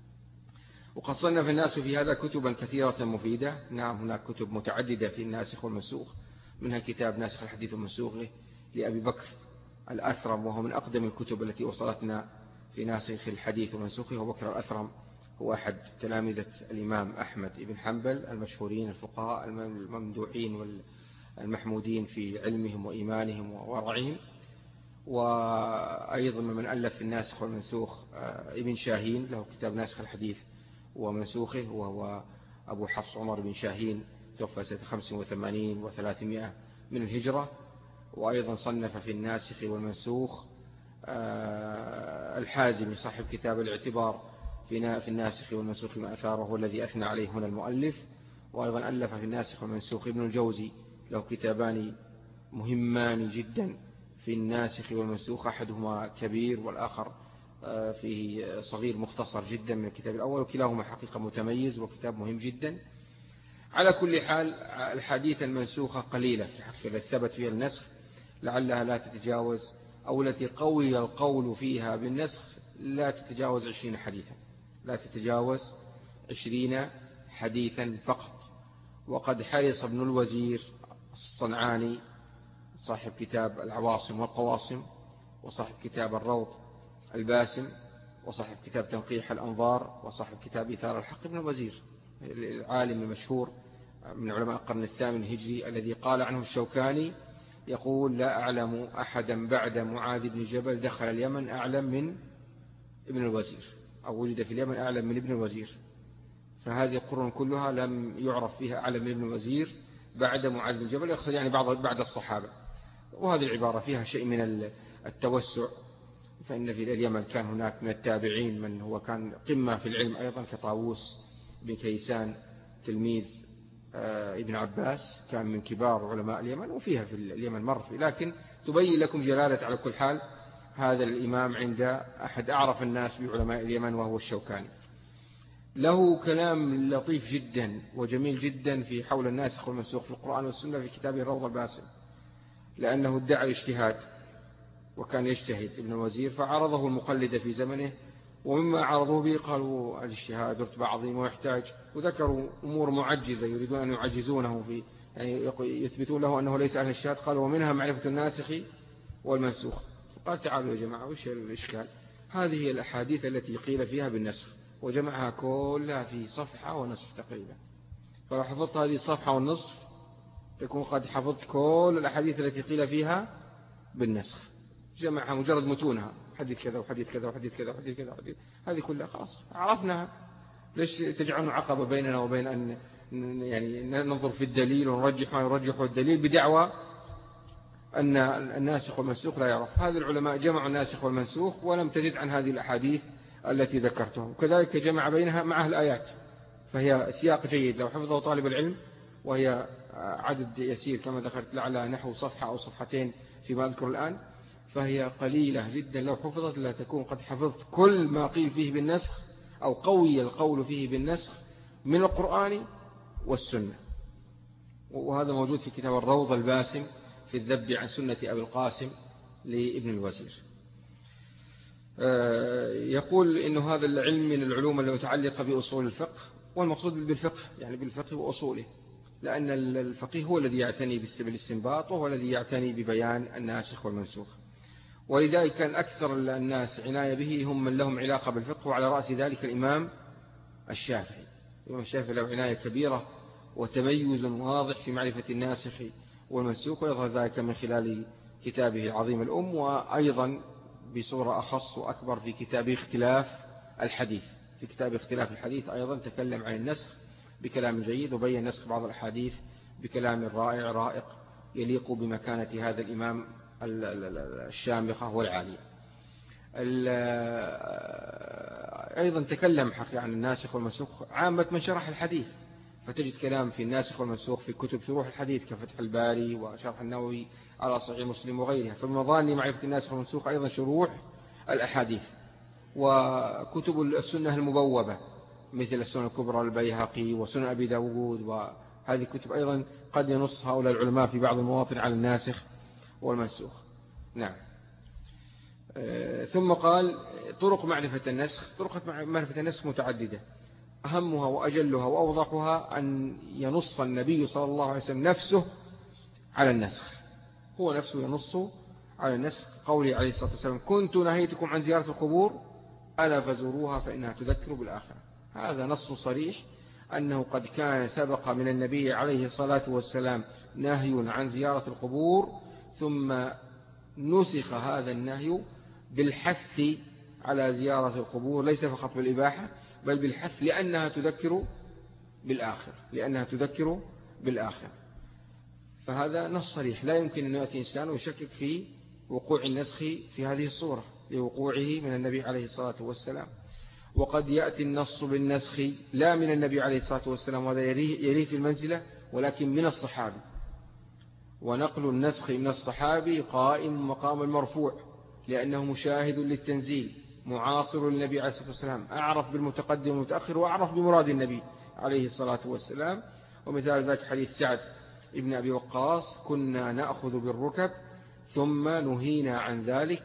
وقد صنف الناس في هذا كتبا كثيرة مفيدة. نعم، هناك كتب متعددة في الناسخ والمنسوخ، منها كتاب ناسخ الحديث والمنسوخ لأبي بكر الأثرم، وهو من أقدم الكتب التي وصلتنا في ناسخ الحديث ومنسوخه. وبكر الأثرم هو أحد تلامذة الإمام أحمد بن حنبل المشهورين الفقهاء الممدوحين المحمودين في علمهم وإيمانهم وورعهم. وأيضا من ألف في الناسخ والمنسوخ ابن شاهين له كتاب ناسخ الحديث ومنسوخه، وهو أبو حفص عمر بن شاهين، توفى سنة خمس وثمانين وثلاثمائة من الهجرة. وأيضا صنف في الناسخ والمنسوخ الحازمي صاحب كتاب الاعتبار في الناسخ والمنسوخ ما أثاره والذي أثنى عليه هنا المؤلف. وأيضا ألف في الناسخ والمنسوخ ابن الجوزي، له كتابان مهمان جدا في الناسخ والمنسوخ، أحدهما كبير والآخر فيه صغير مختصر جدا من الكتاب الأول، وكلاهما حقيقة متميز وكتاب مهم جدا. على كل حال الحديث المنسوخة قليلة في حقيقة التي ثبت فيها النسخ، لعلها لا تتجاوز، أو التي قوي القول فيها بالنسخ لا تتجاوز عشرين حديثا، لا تتجاوز عشرين حديثا فقط. وقد حرص ابن الوزير الصنعاني صاحب كتاب العواصم والقواصم، وصاحب كتاب الروض الباسم، وصاحب كتاب تنقيح الأنظار، وصاحب كتاب إثار الحق، ابن الوزير العالم المشهور من علماء القرن الثامن الهجري الذي قال عنه الشوكاني يقول: لا أعلم أحدا بعد معاذ بن جبل دخل اليمن أعلم من ابن الوزير، أو وجد في اليمن أعلم من ابن الوزير. فهذه القرون كلها لم يعرف فيها أعلم من ابن الوزير بعد معاذ بن جبل، يقصد يعني بعض بعد الصحابة. وهذه العبارة فيها شيء من التوسع، فإن في اليمن كان هناك من التابعين من هو كان قمة في العلم أيضا، كطاووس بن كيسان تلميذ ابن عباس، كان من كبار علماء اليمن، وفيها في اليمن مر فيه. لكن تبين لكم جلالة على كل حال هذا الإمام عند أحد أعرف الناس بعلماء اليمن وهو الشوكاني. له كلام لطيف جدا وجميل جدا في حول الناسخ والمنسوخ في القرآن والسنة في كتابه الروض الباسم، لأنه ادعى الاجتهاد وكان يجتهد ابن الوزير، فعرضه المقلد في زمنه، ومما عرضوه به قالوا الاجتهاد رتبة عظيمة ويحتاج، وذكروا أمور معجزة يريدون أن يعجزونه في، يعني يثبتون له أنه ليس أهل الاجتهاد. قالوا: ومنها معرفة الناسخ والمنسوخ. فقال: تعالوا يا جماعة، وش الإشكال؟ هذه هي الأحاديث التي قيل فيها بالنسخ، وجمعها كلها في صفحة ونصف تقريبا. فلو حفظت هذه الصفحة والنصف تكون قد حفظت كل الأحاديث التي قيل فيها بالنسخ، جمعها مجرد متونها، حديث كذا وحديث كذا وحديث كذا وحديث كذا وحديث، هذه كلها خلاص عرفناها. ليش تجعلون عقبة بيننا وبين أن يعني ننظر في الدليل ونرجح ما يرجحه الدليل بدعوى أن الناسخ والمنسوخ لا يعرف؟ هذا العلماء جمعوا الناسخ والمنسوخ ولم تزد عن هذه الأحاديث التي ذكرتها، وكذلك جمع بينها معها الآيات، فهي سياق جيد لو حفظه طالب العلم، وهي عدد يسير كما ذكرت لعلها نحو صفحة أو صفحتين فيما أذكر الآن، فهي قليلة جدا لو حفظت لا تكون قد حفظت كل ما قيل فيه بالنسخ أو قوي القول فيه بالنسخ من القرآن والسنة. وهذا موجود في كتاب الروض الباسم في الذب عن سنة أبي القاسم لابن الوزير. يقول إن هذا العلم من العلوم المتعلقة بأصول الفقه، والمقصود بالفقه يعني بالفقه وأصوله، لأن الفقيه هو الذي يعتني بالاستنباط، وهو الذي يعتني ببيان الناسخ والمنسوخ. ولذلك كان أكثر الناس عناية به هم من لهم علاقة بالفقه، وعلى رأس ذلك الإمام الشافعي. الإمام الشافعي له عناية كبيرة وتميز واضح في معرفة الناسخ والمنسوخ، ويظهر ذلك من خلال كتابه العظيم الأم، وأيضا بصورة أخص وأكبر في كتاب اختلاف الحديث. في كتاب اختلاف الحديث أيضا تكلم عن النسخ بكلام جيد، وبين نسخ بعض الأحاديث بكلام رائع رائق يليق بمكانة هذا الإمام الشامخة والعالية. أيضا تكلم حقيقة عن الناسخ والمنسوخ عامة من شرح الحديث، فتجد كلام في الناسخ والمنسوخ في كتب شروح الحديث كفتح الباري وشرح النووي على صحيح مسلم وغيرها. فمن مظان معرفة الناسخ والمنسوخ أيضا شروح الأحاديث، وكتب السنة المبوبة مثل السنة الكبرى البيهقي وسنن أبي داود، وهذه الكتب أيضا قد ينص هؤلاء العلماء في بعض المواطن على الناسخ والمنسوخ. نعم. ثم قال: طرق معرفة النسخ. طرق معرفة النسخ متعددة، أهمها وأجلها وأوضحها أن ينص النبي صلى الله عليه وسلم نفسه على النسخ، هو نفسه ينص على النسخ. قوله عليه الصلاة والسلام: كنت نهيتكم عن زيارة القبور ألا فزوروها فإنها تذكر بالآخرة. هذا نص صريح أنه قد كان سبق من النبي عليه الصلاة والسلام نهي عن زيارة القبور، ثم نسخ هذا النهي بالحث على زيارة القبور، ليس فقط بالإباحة بل بالحث، لأنها تذكر بالآخر لأنها تذكر بالآخر. فهذا نص صريح، لا يمكن أن يأتي إنسان ويشكك في وقوع النسخ في هذه الصورة لوقوعه من النبي عليه الصلاة والسلام. وقد يأتي النص بالنسخ لا من النبي عليه الصلاة والسلام، وهذا يليه في المنزلة، ولكن من الصحابي، ونقل النسخ من الصحابي قائم مقام المرفوع، لأنه مشاهد للتنزيل، معاصر للنبي عليه الصلاة والسلام، أعرف بالمتقدم والمتأخر، وأعرف بمراد النبي عليه الصلاة والسلام. ومثال ذلك حديث سعد ابن أبي وقاص: كنا نأخذ بالركب ثم نهينا عن ذلك،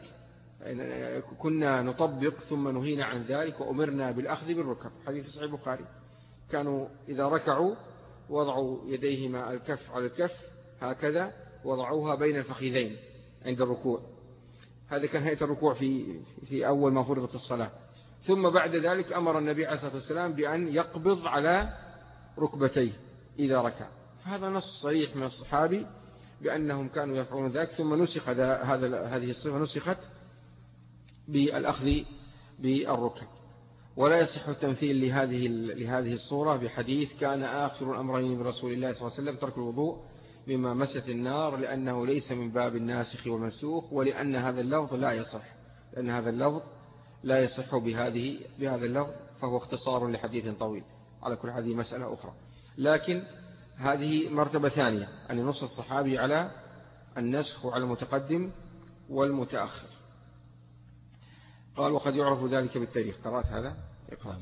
كنا نطبق ثم نهينا عن ذلك وأمرنا بالأخذ بالركب. حديث صحيح البخاري. كانوا إذا ركعوا وضعوا يديهما الكف على الكف هكذا، وضعوها بين الفخذين عند الركوع. هذا كان هيئة الركوع في في أول ما فرضت الصلاة. ثم بعد ذلك أمر النبي عليه الصلاة والسلام بأن يقبض على ركبتيه إذا ركع. فهذا نص صريح من الصحابي بأنهم كانوا يفعلون ذلك، ثم نسخ هذا هذه الصفة نسخت بالأخذ بالركب. ولا يصح التمثيل لهذه لهذه الصورة بحديث: كان آخر الأمرين برسول الله صلى الله عليه وسلم ترك الوضوء بما مست النار، لأنه ليس من باب الناسخ والمنسوخ، ولأن هذا اللفظ لا يصح لأن هذا اللفظ لا يصح بهذه بهذا اللفظ، فهو اختصار لحديث طويل. على كل هذه مسألة أخرى، لكن هذه مرتبة ثانية، أن ينص الصحابي على النسخ وعلى المتقدم والمتأخر. قال: وقد يعرف ذلك بالتاريخ. قرأت هذا؟ اقرأ.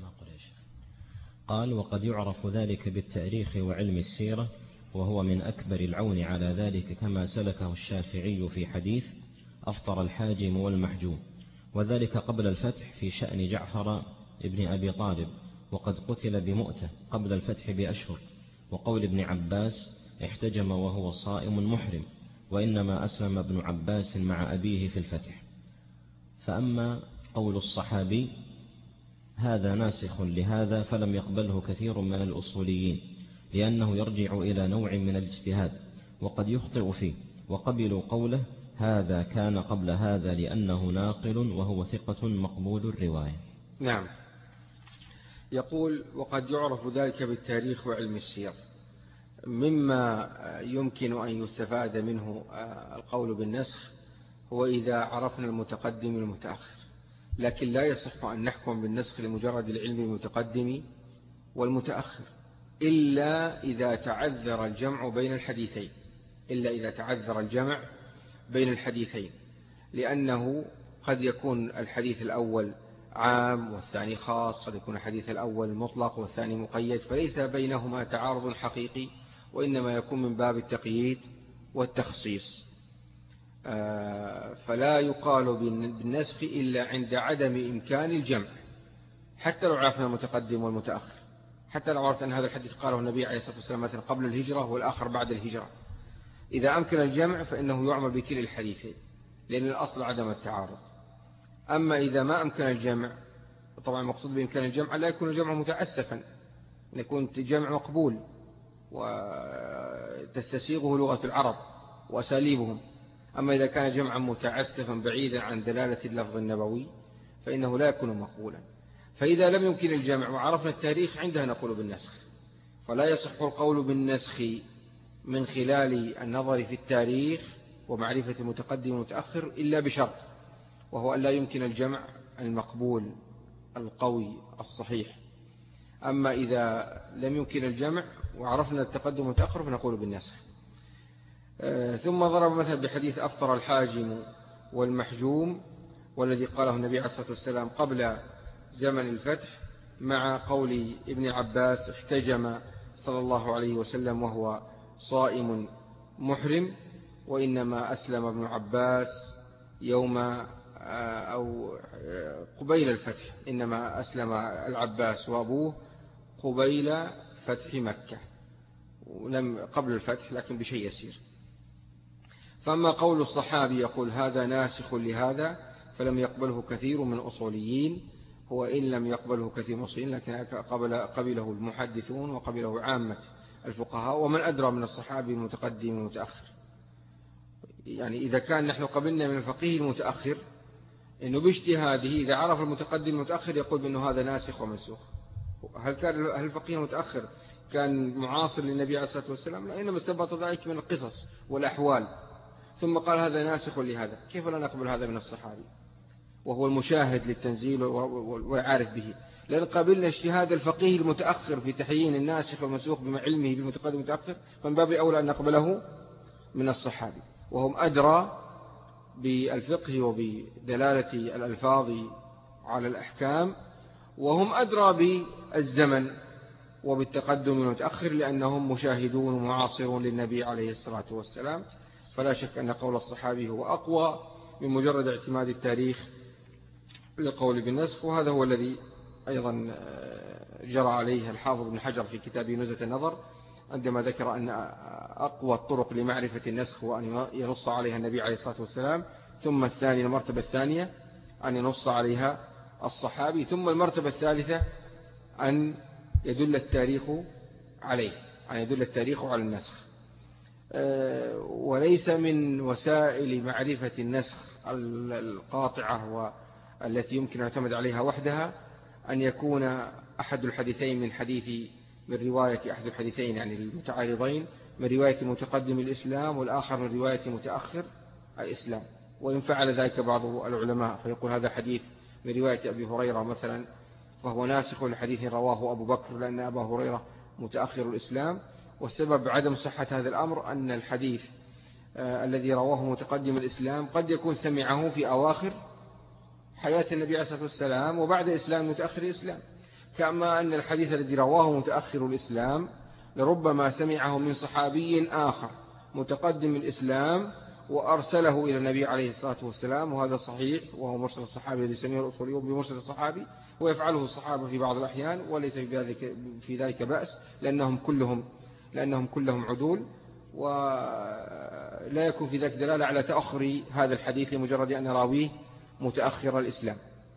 قال: وقد يعرف ذلك بالتاريخ وعلم السيرة، وهو من أكبر العون على ذلك، كما سلكه الشافعي في حديث: أفطر الحاجم والمحجوم، وذلك قبل الفتح في شأن جعفر ابن أبي طالب، وقد قتل بمؤتة قبل الفتح بأشهر. وقول ابن عباس: احتجم وهو صائم محرم، وإنما أسلم ابن عباس مع أبيه في الفتح. فأما قول الصحابي: هذا ناسخ لهذا، فلم يقبله كثير من الأصوليين، لأنه يرجع إلى نوع من الاجتهاد وقد يخطئ فيه، وقبلوا قوله: هذا كان قبل هذا، لأنه ناقل وهو ثقة مقبول الرواية. نعم. يقول: وقد يعرف ذلك بالتاريخ وعلم السير. مما يمكن أن يستفاد منه القول بالنسخ هو إذا عرفنا المتقدم والمتأخر، لكن لا يصح أن نحكم بالنسخ لمجرد العلم المتقدم والمتأخر، إلا إذا تعذر الجمع بين الحديثين إلا إذا تعذر الجمع بين الحديثين لأنه قد يكون الحديث الأول عام والثاني خاص، قد يكون الحديث الأول مطلق والثاني مقيد، فليس بينهما تعارض حقيقي، وإنما يكون من باب التقييد والتخصيص. فلا يقال بالنسخ إلا عند عدم إمكان الجمع، حتى لو عرفنا المتقدم والمتأخر، حتى لو عرفت أن هذا الحديث قاله النبي عليه الصلاة والسلام مثلا قبل الهجرة والآخر بعد الهجرة، إذا أمكن الجمع فإنه يعمل بكل الحديثين، لأن الأصل عدم التعارض. أما إذا ما أمكن الجمع، طبعا المقصود بإمكان الجمع لا يكون الجمع متعسفا، يكون جمع مقبول وتستسيغه لغة العرب وأساليبهم. أما إذا كان جمعا متعسفا بعيدا عن دلالة اللفظ النبوي فإنه لا يكون مقبولا. فإذا لم يمكن الجمع وعرفنا التاريخ، عندها نقول بالنسخ. فلا يصح القول بالنسخ من خلال النظر في التاريخ ومعرفة المتقدم والمتأخر إلا بشرط، وهو أن لا يمكن الجمع المقبول القوي الصحيح. أما إذا لم يمكن الجمع وعرفنا التقدم والمتأخر فنقول بالنسخ. ثم ضرب مثلا بحديث أفطر الحاجم والمحجوم، والذي قاله النبي عليه الصلاة والسلام قبل زمن الفتح، مع قول ابن عباس: احتجم صلى الله عليه وسلم وهو صائم محرم، وإنما أسلم ابن عباس يوم أو قبيل الفتح، إنما أسلم العباس وأبوه قبيل فتح مكة، ولم قبل الفتح لكن بشيء يسير. فأما قول الصحابي يقول هذا ناسخ لهذا، فلم يقبله كثير من الأصوليين، هو إن لم يقبله كثير المصريين لكن قبل قبله المحدثون وقبله عامة الفقهاء، ومن أدرى من الصحابي المتقدم والمتأخر. يعني إذا كان نحن قبلنا من الفقيه المتأخر إنه باجتهاده إذا عرف المتقدم المتأخر يقول بأنه هذا ناسخ ومنسوخ. هل كان هل الفقيه المتأخر كان معاصر للنبي عليه الصلاة والسلام؟ لا، إنما استنبط ذلك من القصص والأحوال ثم قال هذا ناسخ لهذا. كيف لا نقبل هذا من الصحابي وهو المشاهد للتنزيل والعارف به؟ لأن قابلنا اجتهاد الفقيه المتأخر في تحيين الناسخ والمنسوخ بما علمه بالمتقدم المتأخر، فمن باب أولى أن نقبله من الصحابي، وهم أدرى بالفقه وبدلالة الألفاظ على الأحكام، وهم أدرى بالزمن وبالتقدم المتأخر لأنهم مشاهدون ومعاصرون للنبي عليه الصلاة والسلام. فلا شك أن قول الصحابي هو أقوى من مجرد اعتماد التاريخ للقول بالنسخ، وهذا هو الذي أيضا جرى عليه الحافظ بن حجر في كتابه نزهة النظر عندما ذكر أن أقوى الطرق لمعرفة النسخ هو أن ينص عليها النبي عليه الصلاة والسلام، ثم الثاني المرتبة الثانية أن ينص عليها الصحابي، ثم المرتبة الثالثة أن يدل التاريخ عليه، أن يدل التاريخ على النسخ. وليس من وسائل معرفة النسخ القاطعة والتي يمكن أن يعتمد عليها وحدها أن يكون أحد الحديثين من حديث من رواية أحد الحديثين يعني المتعارضين من رواية متقدم الإسلام والآخر من رواية متأخر الإسلام. وإن فعل ذلك بعض العلماء فيقول هذا حديث من رواية أبي هريرة مثلا فهو ناسخ لحديث رواه أبو بكر لأن أبا هريرة متأخر الإسلام، والسبب عدم صحة هذا الأمر أن الحديث آه الذي رواه متقدم الإسلام قد يكون سمعه في أواخر حياة النبي عليه الصلاة والسلام وبعد إسلام متأخر الإسلام، كما أن الحديث الذي رواه متأخر الإسلام لربما سمعه من صحابي آخر متقدم الإسلام وأرسله إلى النبي عليه الصلاة والسلام، وهذا صحيح وهو مرسل الصحابي الذي سميه الأصوليون بمرسل الصحابي، ويفعله الصحابة في بعض الأحيان وليس في ذلك في ذلك بأس لأنهم كلهم لأنهم كلهم عدول، ولا يكون في ذلك دلالة على تأخر هذا الحديث لمجرد أن راويه متأخر الإسلام.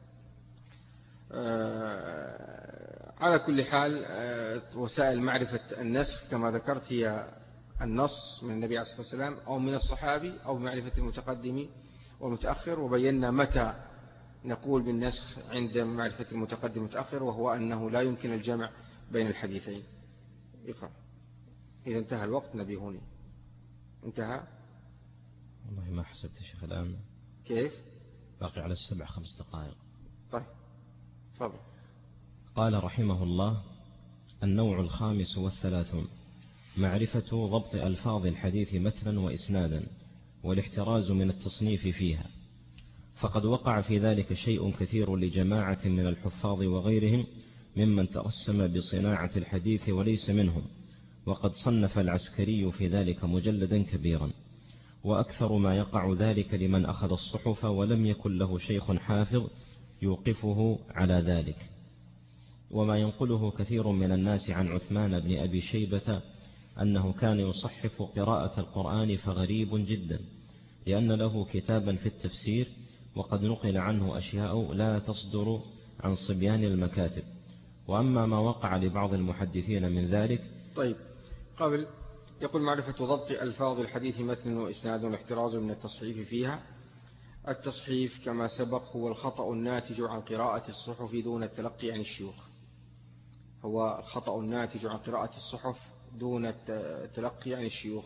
على كل حال وسائل معرفة النسخ كما ذكرت هي النص من النبي عليه الصلاة والسلام أو من الصحابي أو معرفة المتقدم والمتأخر، وبينا متى نقول بالنسخ عند معرفة المتقدم والمتأخر، وهو أنه لا يمكن الجمع بين الحديثين. اقرأ. إذا انتهى الوقت نبيهوني. انتهى؟ والله ما حسبت شيخ الآن. كيف؟ باقي على السبع خمس دقائق. طيب تفضل. قال رحمه الله: النوع الخامس والثلاثون معرفة ضبط ألفاظ الحديث متنا وإسنادا والاحتراز من التصنيف فيها، فقد وقع في ذلك شيء كثير لجماعة من الحفاظ وغيرهم ممن ترسم بصناعة الحديث وليس منهم، وقد صنف العسكري في ذلك مجلدا كبيرا، وأكثر ما يقع ذلك لمن أخذ الصحف ولم يكن له شيخ حافظ يوقفه على ذلك. وما ينقله كثير من الناس عن عثمان بن أبي شيبة أنه كان يصحف قراءة القرآن فغريب جدا، لأن له كتابا في التفسير، وقد نقل عنه أشياء لا تصدر عن صبيان المكاتب. وأما ما وقع لبعض المحدثين من ذلك. طيب قبل يقول معرفة ضبط ألفاظ الحديث متن وإسناد والاحتراز من التصحيف فيها. التصحيف كما سبق هو الخطأ الناتج عن قراءة الصحف دون التلقي عن الشيوخ، هو الخطأ الناتج عن قراءة الصحف دون التلقي عن الشيوخ.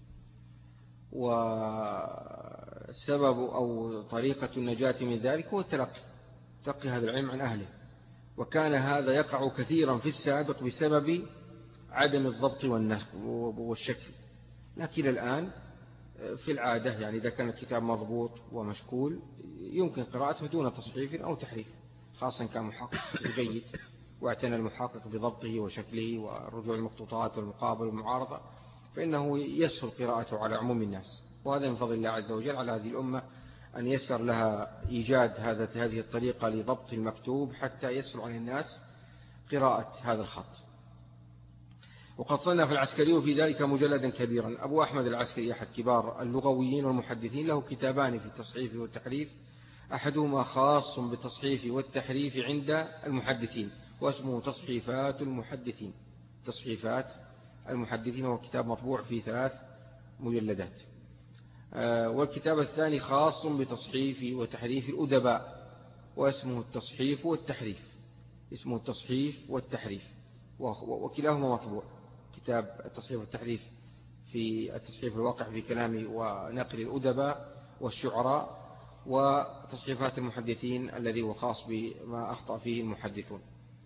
وسبب أو طريقة النجاة من ذلك هو التلقي، تلقي هذا العلم عن أهله، وكان هذا يقع كثيرا في السابق بسبب عدم الضبط والشكل. لكن الآن في العادة يعني إذا كان الكتاب مضبوط ومشكول يمكن قراءته دون تصحيف أو تحريف، خاصة كان محقق جيد واعتنى المحقق بضبطه وشكله والرجوع المخطوطات والمقابل والمعارضة، فإنه يسهل قراءته على عموم الناس. وهذا من فضل الله عز وجل على هذه الأمة أن يسر لها إيجاد هذه الطريقة لضبط المكتوب حتى يسهل عن الناس قراءة هذا الخط. وقد صنف العسكري في ذلك مجلدا كبيرا. أبو أحمد العسكري أحد كبار اللغويين والمحدثين له كتابان في التصحيف والتحريف، أحدهما خاص بالتصحيف والتحريف عند المحدثين واسمه تصحيفات المحدثين. تصحيفات المحدثين هو كتاب مطبوع في ثلاث مجلدات. والكتاب الثاني خاص بتصحيف وتحريف الأدباء واسمه التصحيف والتحريف. اسمه التصحيف والتحريف وكلاهما مطبوع. كتاب التصحيف والتحريف في التصحيف الواقع في كلام ونقل الأدباء والشعراء، وتصحيفات المحدثين الذي هو خاص بما أخطأ فيه المحدثون.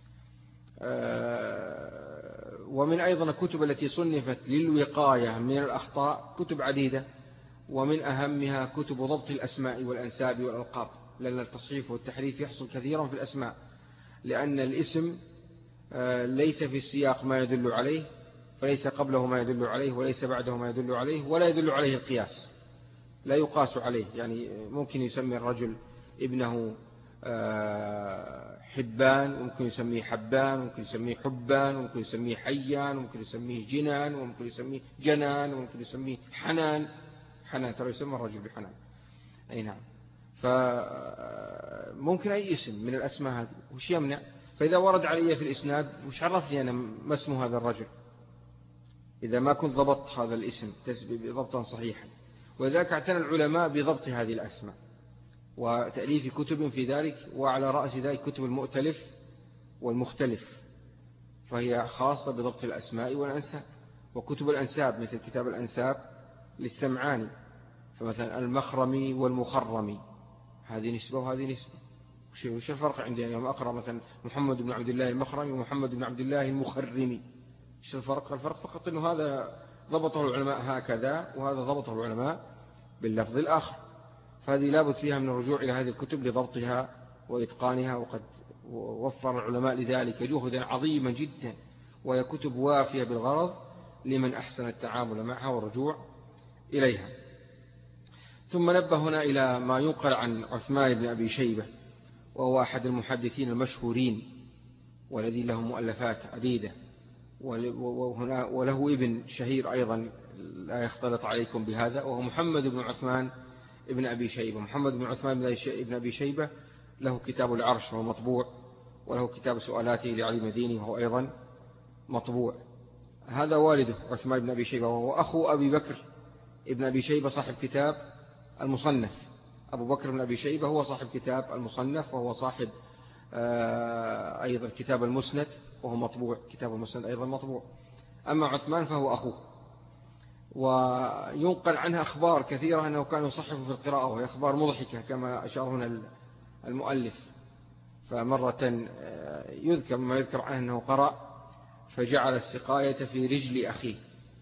ومن أيضا الكتب التي صنفت للوقاية من الأخطاء كتب عديدة، ومن أهمها كتب ضبط الأسماء والأنساب والألقاب، لأن التصحيف والتحريف يحصل كثيرا في الأسماء، لأن الاسم ليس في السياق ما يدل عليه، فليس قبله ما يدل عليه، وليس بعده ما يدل عليه، ولا يدل عليه القياس، لا يقاس عليه. يعني ممكن يسمي الرجل ابنه حبان، وممكن يسميه حبان، وممكن يسميه حبان، وممكن يسميه حيان، وممكن يسميه جنان، وممكن يسميه جنان، وممكن يسميه حنان. حنان ترى يسمى الرجل بحنان، أي نعم. فممكن أي اسم من الأسماء هذه، وش يمنع؟ فإذا ورد علي في الإسناد وش عرفني أنا ما اسم هذا الرجل إذا ما كنت ضبطت هذا الاسم ضبطا صحيحا؟ وذلك اعتنى العلماء بضبط هذه الأسماء وتأليف كتب في ذلك، وعلى رأس ذلك كتب المؤتلف والمختلف، فهي خاصة بضبط الأسماء والأنساب. وكتب الأنساب مثل كتاب الأنساب للسمعاني، فمثلا المخرمي والمخرمي، هذه نسبة وهذه نسبة. وش الفرق عندي يوم أقرأ مثلا محمد بن عبد الله المخرمي ومحمد بن عبد الله المخرمي؟ ايش الفرق؟ الفرق فقط أنه هذا ضبطه العلماء هكذا، وهذا ضبطه العلماء باللفظ الآخر. فهذه لابد فيها من الرجوع إلى هذه الكتب لضبطها وإتقانها، وقد وفر العلماء لذلك جهدا عظيما جدا، وهي كتب وافية بالغرض لمن أحسن التعامل معها والرجوع إليها. ثم نبه هنا إلى ما ينقل عن عثمان بن أبي شيبة، وهو أحد المحدثين المشهورين والذي له مؤلفات عديدة، وهنا وله ابن شهير أيضا لا يختلط عليكم بهذا، وهو محمد بن عثمان ابن أبي شيبة. محمد بن عثمان بن أبي شيبة له كتاب العرش وهو مطبوع، وله كتاب سؤالاته لعلي المديني وهو أيضا مطبوع. هذا والده عثمان بن أبي شيبة، وهو أخو أبي بكر ابن أبي شيبة صاحب كتاب المصنف. أبو بكر بن أبي شيبة هو صاحب كتاب المصنف، وهو صاحب أيضا كتاب المسند وهو مطبوع، كتاب المسند أيضا مطبوع. أما عثمان فهو أخوه، وينقل عنها أخبار كثيرة أنه كان يصحف في القراءة، وهي أخبار مضحكة كما أشار هنا المؤلف. فمرة يذكر ما يذكر عنه أنه قرأ فجعل السقاية في رجل أخيه،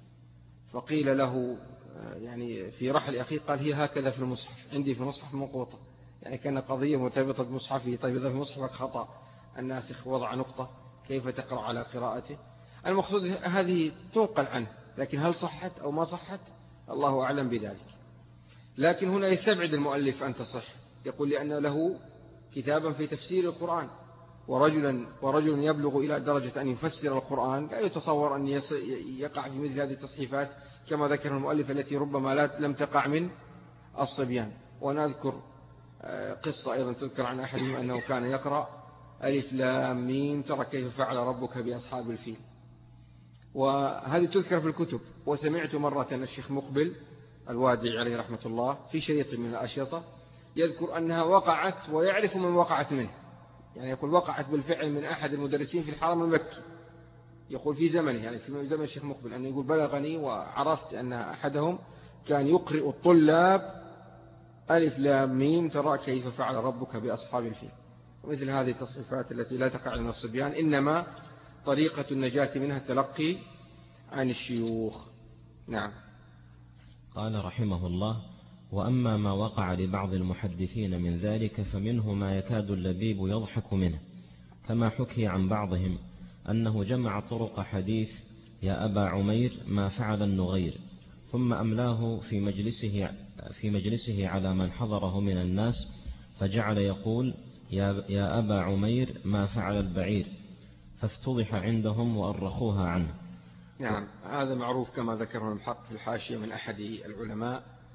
فقيل له يعني في رحل أخيه، قال هي هكذا في المصحف، عندي في المصحف منقوطة، يعني كان قضية مرتبطة بمصحفه. طيب إذا في مصحفك خطأ الناسخ وضع نقطة، كيف تقرأ على قراءته؟ المقصود هذه تنقل عنه، لكن هل صحت أو ما صحت الله أعلم بذلك. لكن هنا يستبعد المؤلف أن تصح، يقول لأن له كتابا في تفسير القرآن، ورجلا ورجل يبلغ إلى درجة أن يفسر القرآن لا يتصور أن يقع في مثل هذه التصحيفات كما ذكر المؤلف، التي ربما لا لم تقع من الصبيان. ونذكر قصة أيضا تذكر عن أحدهم أنه كان يقرأ ألف لام ميم ترى كيف فعل ربك بأصحاب الفيل، وهذه تذكر في الكتب. وسمعت مرة الشيخ مقبل الوادعي عليه رحمة الله في شريط من الأشرطة يذكر أنها وقعت ويعرف من وقعت منه، يعني يقول وقعت بالفعل من أحد المدرسين في الحرم المكي، يقول في زمنه، يعني في زمن الشيخ مقبل، أنه يقول بلغني وعرفت أن أحدهم كان يقرئ الطلاب ألف لام ميم ترى كيف فعل ربك بأصحاب الفيل. ومثل هذه التصريفات التي لا تقع من الصبيان، إنما طريقة النجاة منها التلقي عن الشيوخ. نعم. قال رحمه الله: وأما ما وقع لبعض المحدثين من ذلك فمنه ما يكاد اللبيب يضحك منه، كما حكي عن بعضهم أنه جمع طرق حديث يا أبا عمير ما فعل النغير، ثم أملاه في مجلسه, في مجلسه على من حضره من الناس، فجعل يقول يا, يا أبا عمير ما فعل البعير، فافتضح عندهم وأرخوها عنه. نعم، هذا معروف كما ذكره المحقق في الحاشية من أحد العلماء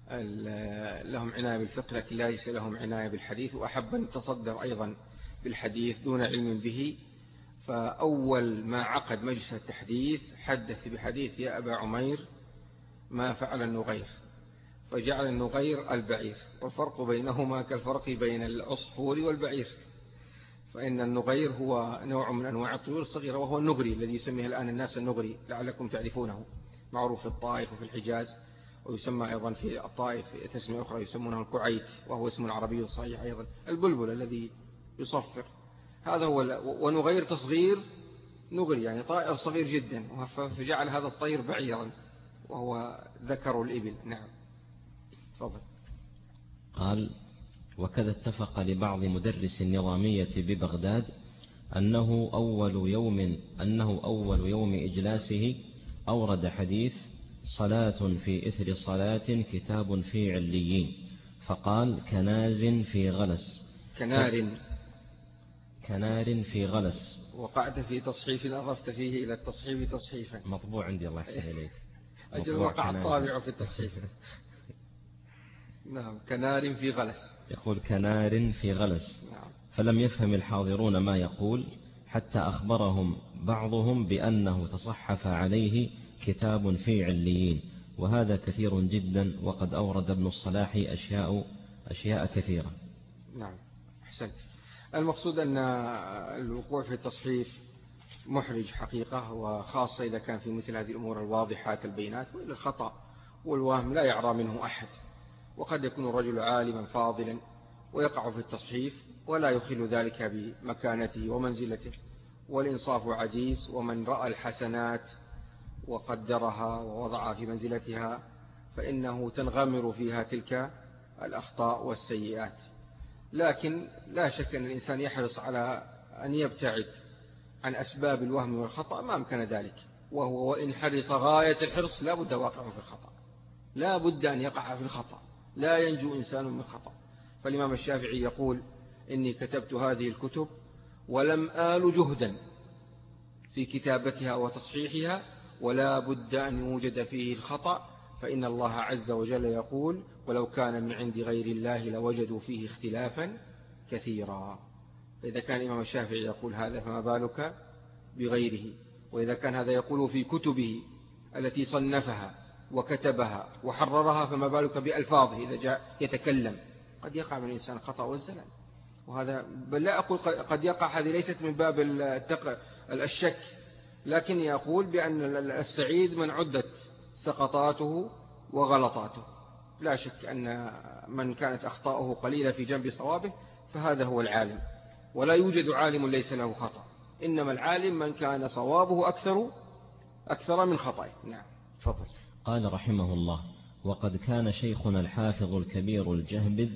لهم عناية بالفقه لكن ليس لهم عناية بالحديث، وأحب أن يتصدر أيضا بالحديث دون علم به. فأول ما عقد مجلس التحديث حدث بحديث يا أبا عمير ما فعل النغير، فجعل النغير البعير، والفرق بينهما كالفرق بين العصفور والبعير، فإن النغير هو نوع من أنواع الطيور الصغيرة، وهو النغري الذي يسميه الآن الناس النغري لعلكم تعرفونه، معروف في الطائف وفي الحجاز، ويسمى أيضا في الطائف تسمية أخرى يسمونه الكعيت، وهو اسم عربي صحيح أيضا، البلبل الذي يصفر، هذا هو. ونغير تصغير نغري يعني طائر صغير جدا، فجعل هذا الطير بعيرا وهو ذكر الإبل. نعم تفضل. قال: وكذا اتفق لبعض مدرس النظامية ببغداد أنه أول يوم أنه أول يوم إجلاسه أورد حديث صلاة في إثر صلاة كتاب في عليين، فقال: كناز في غلس. كنار كنار في غلس. وقعت في تصحيف أضفت فيه إلى التصحيف تصحيفا. مطبوع عندي الله يحسن إليك. أجل وقع الطابع في التصحيف. نعم كنار في غلس. يقول كنار في غلس. نعم. فلم يفهم الحاضرون ما يقول حتى أخبرهم بعضهم بأنه تصحف عليه كتاب في عليين، وهذا كثير جدا، وقد أورد ابن الصلاح أشياء أشياء كثيرة. نعم أحسنت. المقصود أن الوقوع في التصحيف محرج حقيقة، وخاصة إذا كان في مثل هذه الأمور الواضحات البينات، وإلا الخطأ والوهم لا يعرى منه أحد، وقد يكون الرجل عالما فاضلا ويقع في التصحيف ولا يخل ذلك بمكانته ومنزلته، والإنصاف عزيز، ومن رأى الحسنات وقدرها ووضعها في منزلتها فإنه تنغمر فيها تلك الأخطاء والسيئات. لكن لا شك أن الإنسان يحرص على أن يبتعد عن أسباب الوهم والخطأ ما أمكن ذلك، وهو وإن حرص غاية الحرص لا بد واقع في الخطأ، لا بد أن يقع في الخطأ، لا ينجو إنسان من خطأ. فالإمام الشافعي يقول: إني كتبت هذه الكتب ولم آل جهدا في كتابتها وتصحيحها، ولا بد أن يوجد فيه الخطأ، فإن الله عز وجل يقول: ولو كان من عند غير الله لوجدوا فيه اختلافا كثيرا. فإذا كان الإمام الشافعي يقول هذا فما بالك بغيره، وإذا كان هذا يقول في كتبه التي صنفها وكتبها وحررها فما بالك بألفاظه إذا جاء يتكلم، قد يقع من الإنسان خطأ والزلل، وهذا بل لا أقول قد يقع، هذه ليست من باب الشك، لكن يقول بأن السعيد من عدت سقطاته وغلطاته، لا شك أن من كانت أخطاؤه قليلة في جنب صوابه فهذا هو العالم، ولا يوجد عالم ليس له خطأ، إنما العالم من كان صوابه أكثر أكثر من خطأه. نعم تفضل. قال رحمه الله: وقد كان شيخنا الحافظ الكبير الجهبذ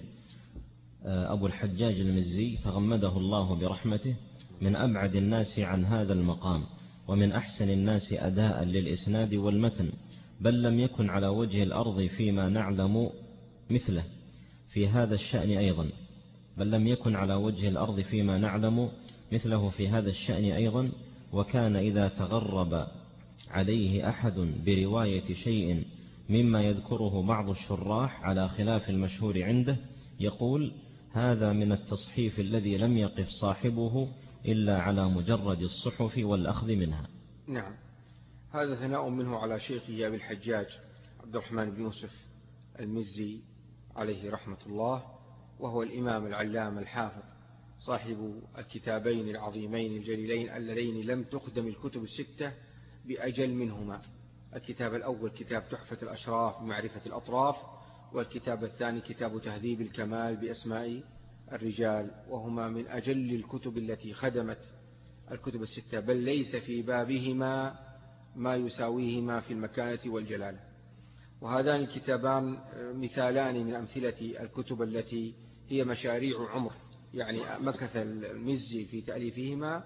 أبو الحجاج المزي تغمده الله برحمته من أبعد الناس عن هذا المقام، ومن أحسن الناس أداء للإسناد والمتن، بل لم يكن على وجه الأرض فيما نعلم مثله في هذا الشأن أيضا بل لم يكن على وجه الأرض فيما نعلم مثله في هذا الشأن أيضا وكان إذا تغرب عليه أحد برواية شيء مما يذكره بعض الشراح على خلاف المشهور عنده يقول: هذا من التصحيف الذي لم يقف صاحبه إلا على مجرد الصحف والأخذ منها. نعم، هذا ثناء منه على شيخه أبي الحجاج عبد الرحمن بن يوسف المزي عليه رحمة الله، وهو الإمام العلام الحافظ صاحب الكتابين العظيمين الجليلين اللذين لم تخدم الكتب الستة بأجل منهما. الكتاب الأول كتاب تحفة الأشراف بمعرفة الأطراف، والكتاب الثاني كتاب تهذيب الكمال بأسماء الرجال، وهما من أجل الكتب التي خدمت الكتب الستة، بل ليس في بابهما ما يساويهما في المكانة والجلالة. وهذان الكتابان مثالان من أمثلة الكتب التي هي مشاريع عمر، يعني مكث المزي في تأليفهما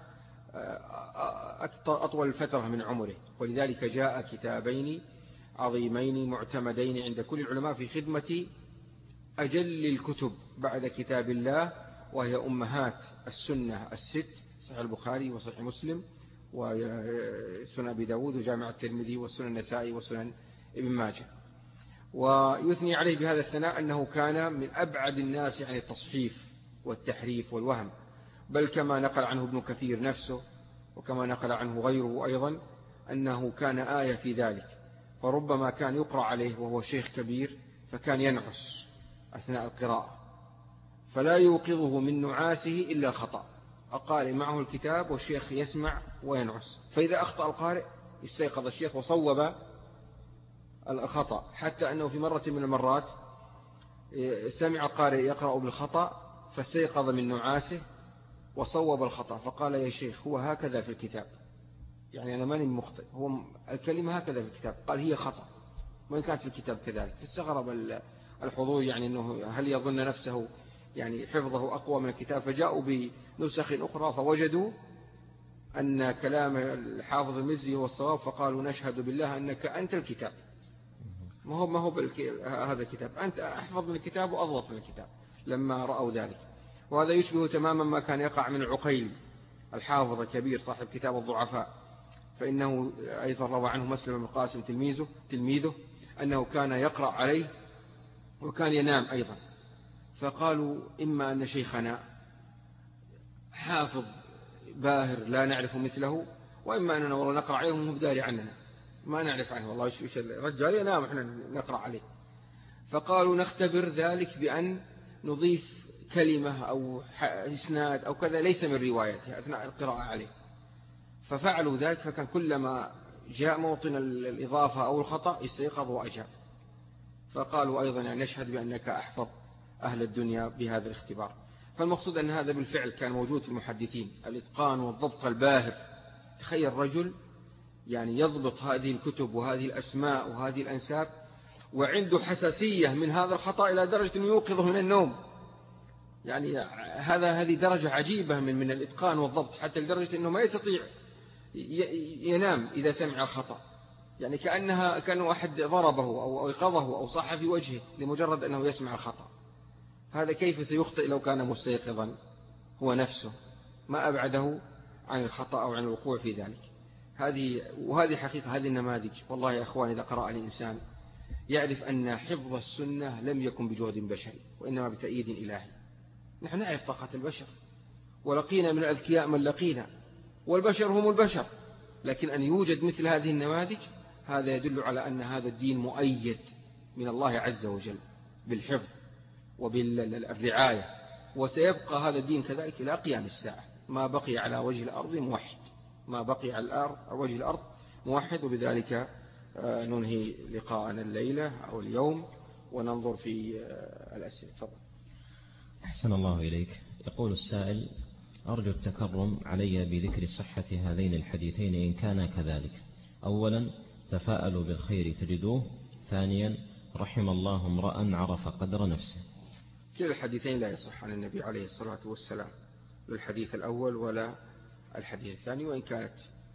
أطول فترة من عمره، ولذلك جاء كتابين عظيمين معتمدين عند كل العلماء في خدمة أجل الكتب بعد كتاب الله، وهي أمهات السنة الست: صحيح البخاري وصحيح مسلم وسنن أبي داود وجامع الترمذي والسنن النسائي وسنن ابن ماجه. ويثني عليه بهذا الثناء أنه كان من أبعد الناس عن التصحيف والتحريف والوهم، بل كما نقل عنه ابن كثير نفسه وكما نقل عنه غيره أيضا أنه كان آية في ذلك، فربما كان يقرأ عليه وهو شيخ كبير فكان ينعس أثناء القراءة فلا يوقظه من نعاسه إلا الخطأ. القارئ معه الكتاب والشيخ يسمع وينعس، فإذا أخطأ القارئ استيقظ الشيخ وصوب الخطأ، حتى أنه في مرة من المرات سمع القارئ يقرأ بالخطأ فاستيقظ من نعاسه وصوب الخطأ، فقال يا شيخ هو هكذا في الكتاب، يعني أنا ماني مخطئ، هو الكلمة هكذا في الكتاب. قال هي خطأ وإن كانت في الكتاب كذلك. فاستغرب الحضور، يعني أنه هل يظن نفسه يعني حفظه أقوى من الكتاب، فجاءوا بنسخ أخرى فوجدوا أن كلام الحافظ المزي هو الصواب، فقالوا نشهد بالله أنك أنت الكتاب، ما هو ما هو هذا الكتاب، أنت أحفظ من الكتاب وأضبط من الكتاب لما رأوا ذلك. وهذا يشبه تماما ما كان يقع من العقيل الحافظ الكبير صاحب كتاب الضعفاء، فإنه أيضا روى عنه مسلم بن قاسم تلميذه تلميذه أنه كان يقرأ عليه وكان ينام أيضا، فقالوا إما أن شيخنا حافظ باهر لا نعرف مثله، وإما أننا والله نقرأ عليه ومبداري عننا ما نعرف عنه، والله إيش الرجال ينام إحنا نقرأ عليه. فقالوا نختبر ذلك بأن نضيف كلمة أو إسناد أو كذا ليس من روايته أثناء القراءة عليه، ففعلوا ذلك، فكان كلما جاء موطن الإضافة أو الخطأ استيقظ وأجاب. فقالوا أيضا يعني نشهد بأنك أحفظ أهل الدنيا بهذا الاختبار. فالمقصود أن هذا بالفعل كان موجود في المحدثين، الإتقان والضبط الباهر. تخيل رجل يعني يضبط هذه الكتب وهذه الأسماء وهذه الأنساب وعنده حساسية من هذا الخطأ إلى درجة أنه يوقظه من النوم، يعني هذا هذه درجة عجيبة من من الإتقان والضبط، حتى لدرجة أنه ما يستطيع ينام إذا سمع الخطأ، يعني كأنها كان واحد ضربه أو أيقظه أو صح في وجهه لمجرد أنه يسمع الخطأ. هذا كيف سيخطئ لو كان مستيقظا هو نفسه؟ ما أبعده عن الخطأ أو عن الوقوع في ذلك. هذه وهذه حقيقة هذه النماذج. والله يا أخواني إذا قرأ الإنسان يعرف أن حفظ السنة لم يكن بجهد بشري وإنما بتأييد إلهي. نحن نعرف طاقة البشر ولقينا من الأذكياء من لقينا، والبشر هم البشر، لكن أن يوجد مثل هذه النماذج هذا يدل على أن هذا الدين مؤيد من الله عز وجل بالحفظ وبالرعاية، وسيبقى هذا الدين كذلك إلى قيام الساعة، ما بقي على وجه الأرض موحد، ما بقي على الأرض وجه الأرض موحد. وبذلك ننهي لقاءنا الليلة أو اليوم وننظر في الأسئلة. تفضل. أحسن الله إليك. يقول السائل: أرجو التكرم علي بذكر صحة هذين الحديثين إن كان كذلك. أولا: تفاءلوا بالخير تجدوه. ثانيا: رحم الله امرأ عرف قدر نفسه. كلا الحديثين لا يصح عن النبي عليه الصلاة والسلام، الحديث الأول ولا الحديث الثاني، وإن كانت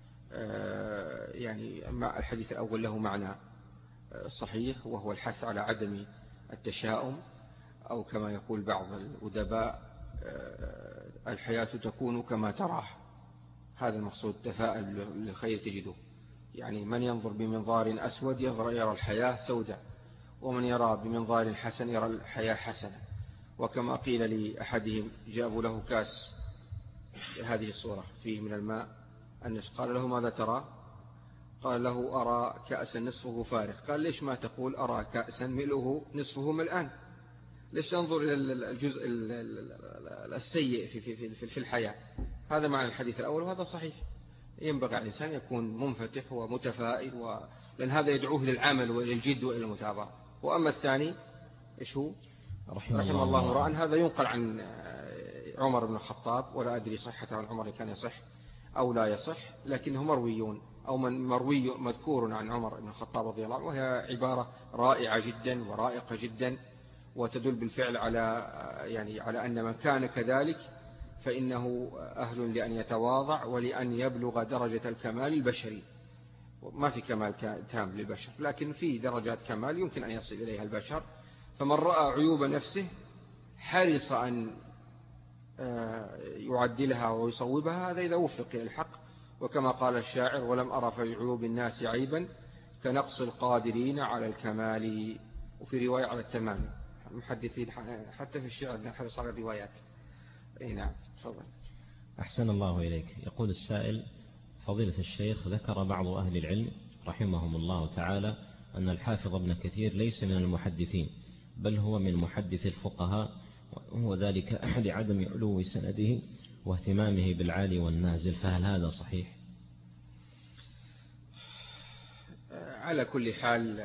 يعني الحديث الأول له معنى صحيح وهو الحث على عدم التشاؤم، أو كما يقول بعض الأدباء الحياة تكون كما تراه. هذا المقصود، تفاءل للخير تجده، يعني من ينظر بمنظار أسود ينظر يرى الحياة سوداء، ومن يرى بمنظار حسن يرى الحياة حسنة. وكما قيل لأحدهم جابوا له كاس هذه الصورة فيه من الماء النصف، قال له ماذا ترى؟ قال له أرى كأسا نصفه فارغ. قال ليش ما تقول أرى كأسا ملؤه نصفه ملآن؟ ليش تنظر إلى الجزء السيء في في في الحياة؟ هذا معنى الحديث الأول، وهذا صحيح. ينبغي على الإنسان يكون منفتح ومتفائل، و... لأن هذا يدعوه للعمل وإلى الجد وإلى المتابعة. وأما الثاني إيش هو؟ رحم, رحم الله امرأ، هذا ينقل عن عمر بن الخطاب، ولا أدري صحته عن عمر كان يصح أو لا يصح، لكنه مرويون أو من مروي مذكور عن عمر بن الخطاب رضي الله عنه، وهي عبارة رائعة جدا ورائقة جدا، وتدل بالفعل على يعني على أن من كان كذلك فإنه أهل لأن يتواضع ولأن يبلغ درجة الكمال البشري. ما في كمال تام للبشر، لكن في درجات كمال يمكن أن يصل إليها البشر. فمن رأى عيوب نفسه حرص أن يعدلها ويصوبها، هذا إذا وفق إلى الحق. وكما قال الشاعر: ولم أرى في عيوب الناس عيبا كنقص القادرين على الكمال. وفي رواية على التمام. المحدثين حتى في الشعر نحرص على الروايات. اي نعم تفضل. أحسن الله إليك. يقول السائل: فضيلة الشيخ، ذكر بعض أهل العلم رحمهم الله تعالى أن الحافظ ابن كثير ليس من المحدثين بل هو من محدث الفقهاء، وهو ذلك لعدم علو سنده واهتمامه بالعالي والنازل، فهل هذا صحيح؟ على كل حال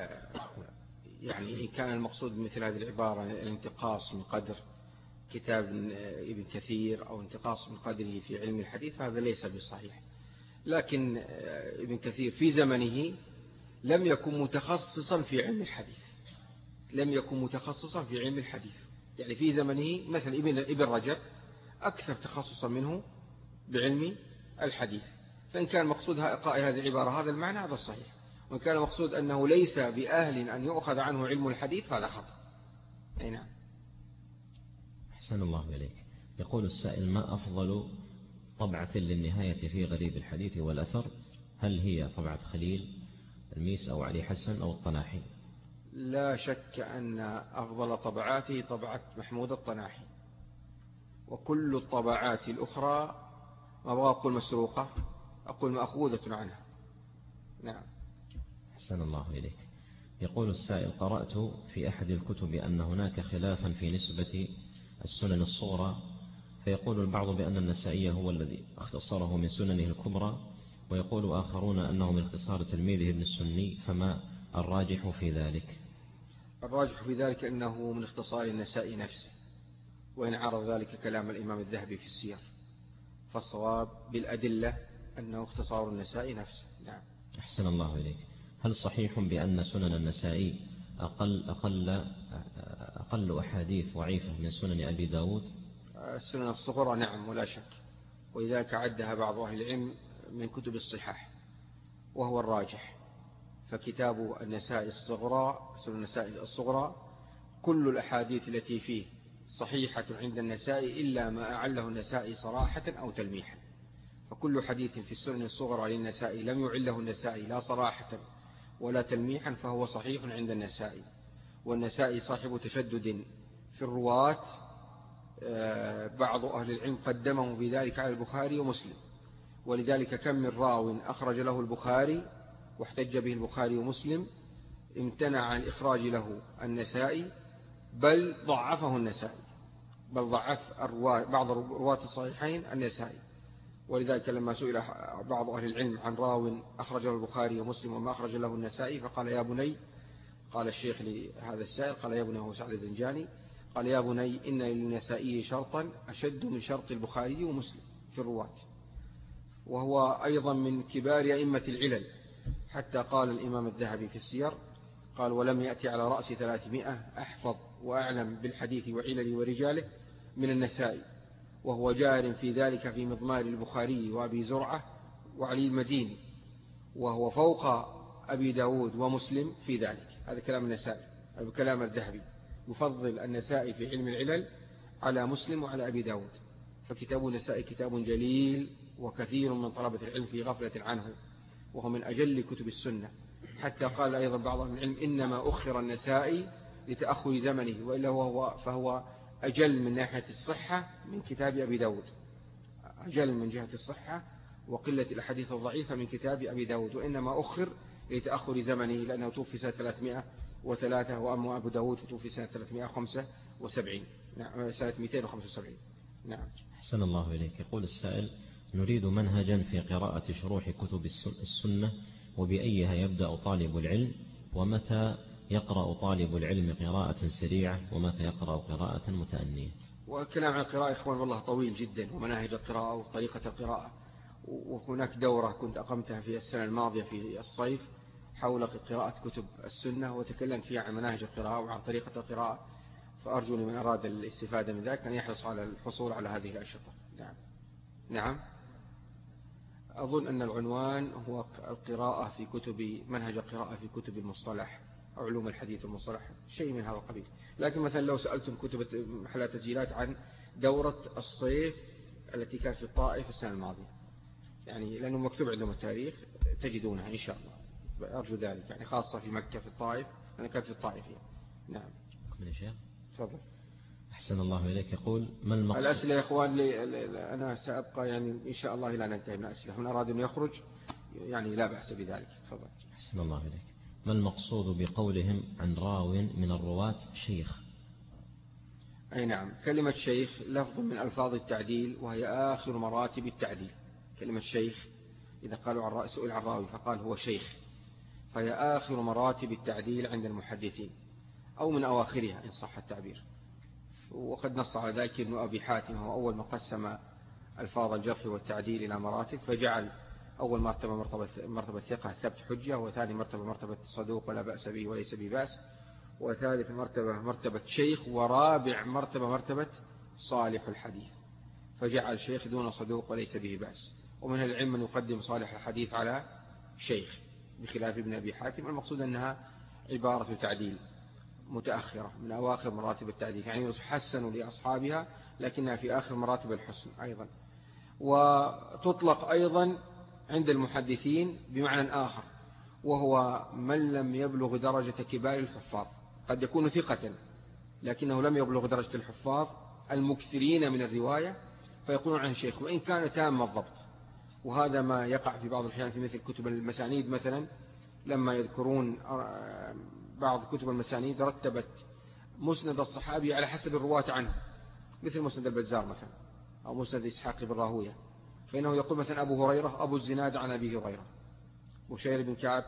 يعني إن كان المقصود مثل هذه العبارة الانتقاص من قدر كتاب ابن كثير أو انتقاص من قدره في علم الحديث فهذا ليس بصحيح. لكن ابن كثير في زمنه لم يكن متخصصا في علم الحديث، لم يكن متخصصا في علم الحديث. يعني في زمنه مثل ابن ابن رجب أكثر تخصصا منه بعلم الحديث. فإن كان مقصود قائل هذه العبارة هذا المعنى هذا صحيح، وإن كان مقصود أنه ليس بأهل أن يؤخذ عنه علم الحديث فهذا خطأ. أي نعم. أحسن الله إليك. يقول السائل: ما أفضل طبعة للنهاية في غريب الحديث والأثر؟ هل هي طبعة خليل الميس أو علي حسن أو الطناحي؟ لا شك أن أفضل طبعاته طبعة محمود الطناحي، وكل الطبعات الأخرى ما أبغى أقول مسروقة، أقول مأخوذة عنها. نعم. أحسن الله إليك. يقول السائل: قرأت في أحد الكتب أن هناك خلافا في نسبة السنن الصغرى، فيقول البعض بأن النسائي هو الذي اختصره من سننه الكبرى، ويقول آخرون أنه من اختصار تلميذه ابن السني، فما الراجح في ذلك؟ الراجح في ذلك أنه من اختصار النسائي نفسه، وإن عرض ذلك كلام الإمام الذهبي في السير، فالصواب بالأدلة أنه اختصار النسائي نفسه. نعم. أحسن الله إليك. هل صحيح بأن سنن النسائي أقل, أقل, أقل أحاديث ضعيفة من سنن أبي داود؟ السنن الصغرى نعم ولا شك، ولذلك عدها بعض أهل العلم من كتب الصحاح وهو الراجح. فكتاب النسائي الصغرى سنن النسائي الصغرى كل الأحاديث التي فيه صحيحة عند النسائي إلا ما أعله النسائي صراحة أو تلميحا. فكل حديث في السنن الصغرى للنسائي لم يعله النسائي لا صراحة ولا تلميحا فهو صحيح عند النسائي. والنسائي صاحب تشدد في الرواة، بعض أهل العلم قدمه بذلك على البخاري ومسلم، ولذلك كم من راو أخرج له البخاري واحتج به البخاري ومسلم امتنع عن الإخراج له النسائي، بل ضعفه النسائي، بل ضعف بعض رواة الصحيحين النسائي. ولذلك لما سئل بعض أهل العلم عن راو أخرجه البخاري ومسلم وما أخرج له النسائي فقال: يا بني، قال الشيخ لهذا السائل، قال: يا بني، هو سعد الزنجاني، قال: يا بني إن للنسائي شرطا أشد من شرط البخاري ومسلم في الرواة، وهو أيضا من كبار أئمة العلل، حتى قال الإمام الذهبي في السير قال: ولم يأتي على رأس ثلاثمائة أحفظ وأعلم بالحديث وعلل ورجاله من النسائي، وهو جار في ذلك في مضمار البخاري وأبي زرعة وعلي المديني، وهو فوق أبي داود ومسلم في ذلك. هذا كلام النسائي، هذا كلام الذهبي، يفضل النسائي في علم العلل على مسلم وعلى أبي داود. فكتاب النسائي كتاب جليل، وكثير من طلبة العلم في غفلة عنه، وهو من أجل كتب السنة. حتى قال أيضا بعض أهل العلم: إنما أخر النسائي لتأخر زمنه، وإلا هو فهو أجل من ناحية الصحة من كتاب أبي داود، أجل من جهة الصحة وقلة الأحاديث الضعيفة من كتاب أبي داود، وإنما أخر لتأخر زمنه لأنه توفي سنة ثلاثمائة وثلاثة، وأما أبو داود فتوفي سنة ثلاثمائة وخمسة وسبعين، نعم سنة مئتين وخمسة وسبعين. نعم. أحسن الله إليك. يقول السائل: نريد منهجا في قراءة شروح كتب السنة، وبأيها يبدأ طالب العلم، ومتى يقرأ طالب العلم قراءة سريعة، ومتى يقرأ قراءة متأنية؟ والكلام عن القراءة إخوان والله طويل جدا، ومناهج القراءة وطريقة القراءة. وهناك دورة كنت أقمتها في السنة الماضية في الصيف حول قراءة كتب السنة، وتكلمت فيها عن مناهج القراءة وعن طريقة القراءة، فأرجو لمن أراد الاستفادة من ذلك أن يحرص على الحصول على هذه الأنشطة. نعم. نعم. أظن أن العنوان هو القراءة في كتب منهج القراءة في كتب المصطلح أو علوم الحديث المصطلح، شيء من هذا القبيل. لكن مثلا لو سألتم كتب محلات تسجيلات عن دورة الصيف التي كانت في الطائف السنة الماضية، يعني لأنه مكتوب عندهم التاريخ تجدونها إن شاء الله، أرجو ذلك، يعني خاصة في مكة في الطائف، أنا كانت في الطائف يعني. نعم. من الشيخ تفضل. أحسن الله إليك. يقول ما المقصود؟ الأسئلة يا إخوان لي أنا سأبقى يعني إن شاء الله لا ننتهي من الأسئلة، من أراد أن يخرج يعني لا بأس بذلك. تفضل. أحسن الله إليك. ما المقصود بقولهم عن راو من الرواة شيخ؟ أي نعم، كلمة شيخ لفظ من ألفاظ التعديل، وهي آخر مراتب التعديل. كلمة شيخ إذا قالوا عن رأي سئل عن راوي فقال هو شيخ، فهي آخر مراتب التعديل عند المحدثين، أو من أواخرها إن صح التعبير. وقد نص على ذلك ابن أبي حاتم، هو أول من قسم ألفاظ الجرح والتعديل إلى مراتب، فجعل أول مرتبة مرتبة, مرتبة ثقة ثبت حجة، وثاني مرتبة مرتبة صدوق ولا بأس به وليس بباس، وثالث مرتبة مرتبة شيخ، ورابع مرتبة مرتبة صالح الحديث، فجعل شيخ دون صدوق وليس به بأس. ومن العلم من يقدم صالح الحديث على شيخ بخلاف ابن أبي حاتم. المقصود أنها عبارة تعديل متأخرة من أواخر مراتب التعديل، يعني يحسن لأصحابها لكنها في آخر مراتب الحسن أيضا. وتطلق أيضا عند المحدثين بمعنى آخر، وهو من لم يبلغ درجة كبار الحفاظ. قد يكون ثقة لكنه لم يبلغ درجة الحفاظ المكثرين من الرواية، فيقولون عنه شيخ وإن كان تام الضبط. وهذا ما يقع في بعض الأحيان في مثل كتب المسانيد مثلا، لما يذكرون بعض كتب المسانيد رتبت مسند الصحابي على حسب الرواة عنه، مثل مسند البزار مثلا أو مسند إسحاق بن راهوية، فإنه يقول مثلا أبو هريرة أبو الزناد عن أبي هريرة، بشير بن كعب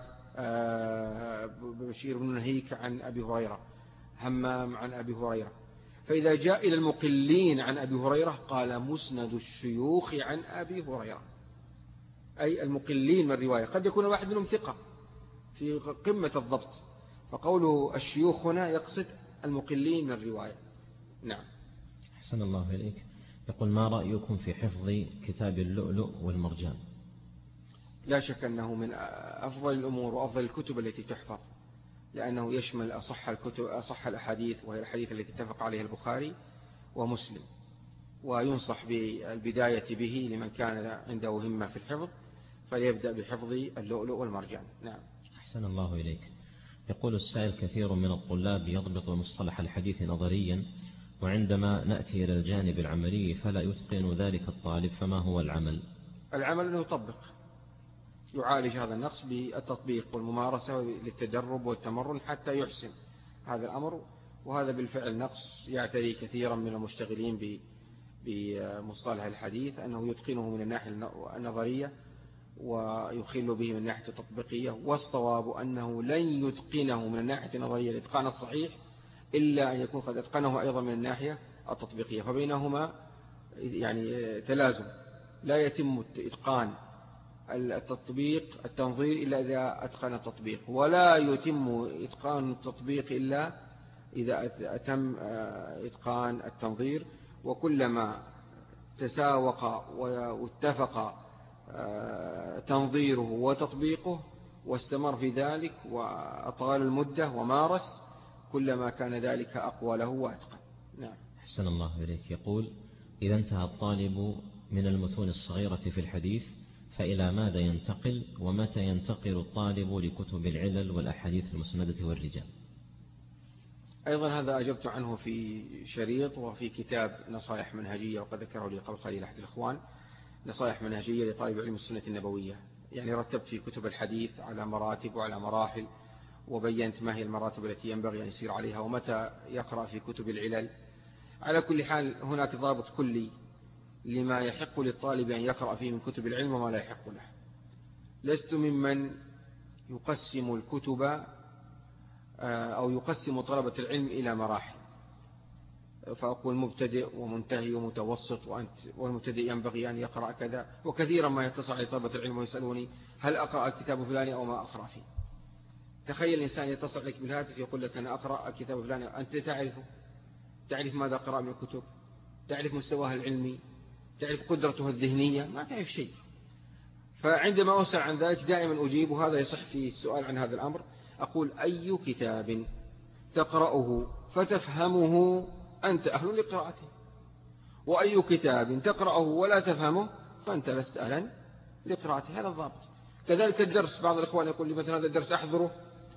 بشير بن نهيك عن أبي هريرة، همام عن أبي هريرة. فإذا جاء إلى المقلين عن أبي هريرة قال مسند الشيوخ عن أبي هريرة، أي المقلين من الرواية. قد يكون واحد منهم ثقة في قمة الضبط، فقوله الشيوخ هنا يقصد المقلين من الرواية. نعم. أحسن الله إليك. يقول ما رأيكم في حفظ كتاب اللؤلؤ والمرجان؟ لا شك أنه من أفضل الأمور وأفضل الكتب التي تحفظ، لأنه يشمل أصح الكتب أصح الأحاديث، وهي الحديث التي اتفق عليه البخاري ومسلم. وينصح بالبداية به لمن كان عنده همة في الحفظ، فليبدأ بحفظ اللؤلؤ والمرجان. نعم. أحسن الله إليك. يقول السائل كثير من الطلاب يضبط مصطلح الحديث نظريا، وعندما نأتي إلى الجانب العملي فلا يتقن ذلك الطالب، فما هو العمل؟ العمل أنه يطبق، يعالج هذا النقص بالتطبيق والممارسة للتدرب والتمرن حتى يحسن هذا الأمر. وهذا بالفعل نقص يعتري كثيرا من المشتغلين بمصطلح الحديث، أنه يتقنه من الناحية النظرية ويخل به من الناحية التطبيقية. والصواب أنه لن يتقنه من الناحية النظرية الإتقان الصحيح إلا أن يكون قد أتقنه أيضا من الناحية التطبيقية، فبينهما يعني تلازم. لا يتم إتقان التطبيق التنظير إلا إذا أتقن التطبيق، ولا يتم إتقان التطبيق إلا إذا أتم إتقان التنظير. وكلما تساوق واتفق تنظيره وتطبيقه واستمر في ذلك وأطال المدة ومارس، كلما كان ذلك أقوى له وأتقن. نعم. أحسن الله إليك. يقول إذا انتهى الطالب من المتون الصغيرة في الحديث فإلى ماذا ينتقل، ومتى ينتقل الطالب لكتب العلل والأحاديث المسندة والرجال؟ أيضا هذا أجبت عنه في شريط وفي كتاب نصائح منهجية، وقد ذكره لي قبل قليل أحد الإخوان، نصائح منهجية لطالب علم السنة النبوية. يعني رتبت في كتب الحديث على مراتب وعلى مراحل، وبينت ما هي المراتب التي ينبغي أن يسير عليها، ومتى يقرأ في كتب العلل. على كل حال هناك ضابط كلي لما يحق للطالب أن يقرأ فيه من كتب العلم وما لا يحق له. لست ممن يقسم الكتب أو يقسم طلبة العلم إلى مراحل، فأقول مبتدئ ومنتهي ومتوسط، والمبتدئ ينبغي أن يقرأ كذا. وكثيرا ما يتصل على طلبة العلم ويسألوني هل أقرأ الكتاب فلاني أو ما أقرأ فيه. تخيل الإنسان يتصل لك بالهاتف يقول لك أنا أقرأ الكتاب فلاني، أنت تعرفه، تعرف ماذا قرأ من الكتب، تعرف مستواه العلمي، تعرف قدرته الذهنية، ما تعرف شيء. فعندما أسأل عن ذلك دائما أجيب، وهذا يصح في السؤال عن هذا الأمر، أقول أي كتاب تقرأه فتفهمه أنت أهل لقراءته، وأي كتاب تقرأه ولا تفهمه فأنت لست أهلا لقراءته. هذا الضابط. كذلك الدرس، بعض الإخوان يقول لي مثلا هذا الدرس أحضره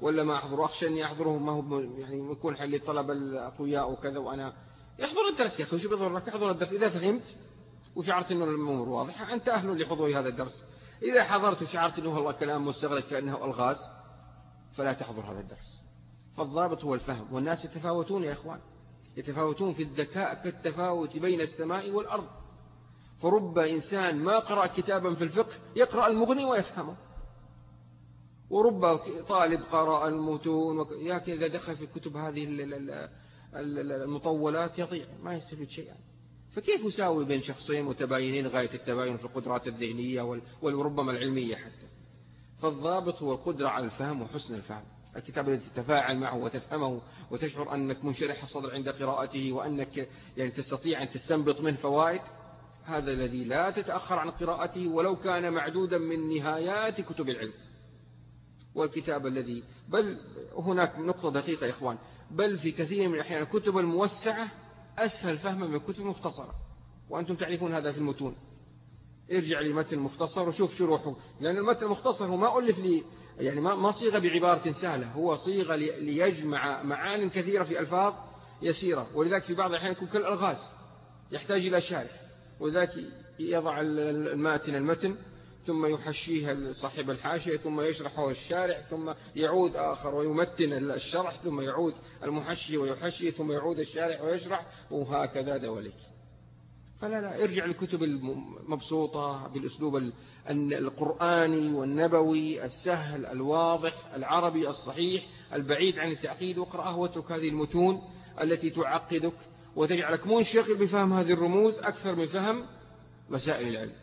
ولا ما أحضر، أخشى أني أحضره ما هو يعني يكون حل الطلبة الأقوياء وكذا، وأنا يحضر الدرس يا أخي، وش بيضرك؟ أحضر الدرس إذا فهمت وشعرت أنه الأمور واضحة أنت أهل لحضور هذا الدرس. إذا حضرت وشعرت أنه والله كلام مستغرق كأنه ألغاز فلا تحضر هذا الدرس. فالضابط هو الفهم، والناس يتفاوتون يا إخوان، يتفاوتون في الذكاء كالتفاوت بين السماء والأرض. فرب إنسان ما قرأ كتابا في الفقه يقرأ المغني ويفهمه، ورب طالب قرأ المتون وك... ياك إذا دخل في الكتب هذه المطولات يضيع ما يستفيد شيئا. فكيف يساوي بين شخصين متباينين غاية التباين في القدرات الذهنية وربما العلمية حتى؟ فالضابط هو القدرة على الفهم وحسن الفهم، الكتاب الذي تتفاعل معه وتفهمه وتشعر أنك منشرح الصدر عند قراءته، وأنك يعني تستطيع أن تستنبط منه فوائد، هذا الذي لا تتأخر عن قراءته ولو كان معدودا من نهايات كتب العلم. والكتاب الذي بل هناك نقطة دقيقة يا إخوان، بل في كثير من الأحيان الكتب الموسعة أسهل فهما من الكتب المختصرة، وأنتم تعرفون هذا في المتون. ارجع لمتن مختصر وشوف شروحه، لأن المتن المختصر هو ما ألف لي يعني ما صيغة بعبارة سهلة، هو صيغة ليجمع معان كثيرة في ألفاظ يسيرة، ولذلك في بعض الأحيان يكون كالألغاز يحتاج إلى شارح، ولذلك يضع الماتن المتن ثم يحشيه صاحب الحاشية ثم يشرحه الشارح ثم يعود آخر ويمتن الشرح ثم يعود المحشي ويحشي ثم يعود الشارح ويشرح، وهكذا دواليك. فلا لا ارجع للكتب المبسوطة بالأسلوب القرآني والنبوي السهل الواضح العربي الصحيح البعيد عن التعقيد، واقرأه واترك هذه المتون التي تعقدك وتجعلك منشغل بفهم هذه الرموز أكثر من فهم مسائل العلم.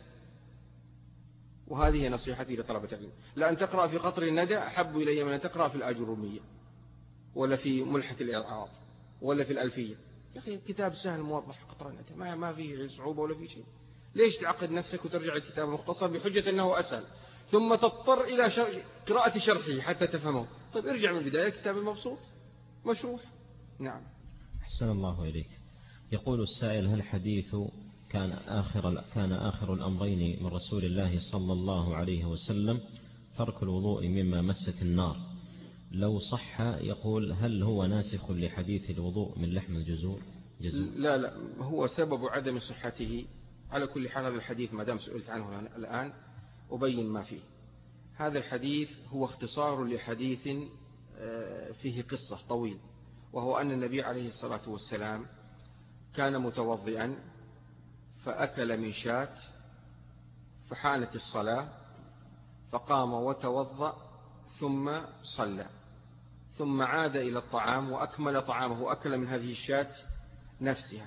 وهذه نصيحتي لطلبة العلم، لأن تقرأ في قطر الندى أحب إلي من أن تقرأ في الآجرومية ولا في ملحة الإعراض ولا في الألفية. يا أخي كتاب سهل موضح قطر الندى ما ما فيه صعوبة ولا فيه شيء، ليش تعقد نفسك وترجع الكتاب المختصر بحجة أنه أسهل ثم تضطر إلى شرح قراءة شرحه حتى تفهمه؟ طيب ارجع من البداية الكتاب المبسوط مشروح. نعم. أحسن الله إليك. يقول السائل: هل حديث كان آخر, كان آخر الأمرين من رسول الله صلى الله عليه وسلم ترك الوضوء مما مست النار لو صح، يقول هل هو ناسخ لحديث الوضوء من لحم الجزور؟ جزور؟ لا لا، هو سبب عدم صحته على كل حال هذا الحديث ما دام سئلت عنه الآن أبين ما فيه. هذا الحديث هو اختصار لحديث فيه قصة طويل، وهو أن النبي عليه الصلاة والسلام كان متوضئا فأكل من شاة فحانت الصلاة فقام وتوضأ ثم صلى، ثم عاد إلى الطعام وأكمل طعامه وأكل من هذه الشاة نفسها،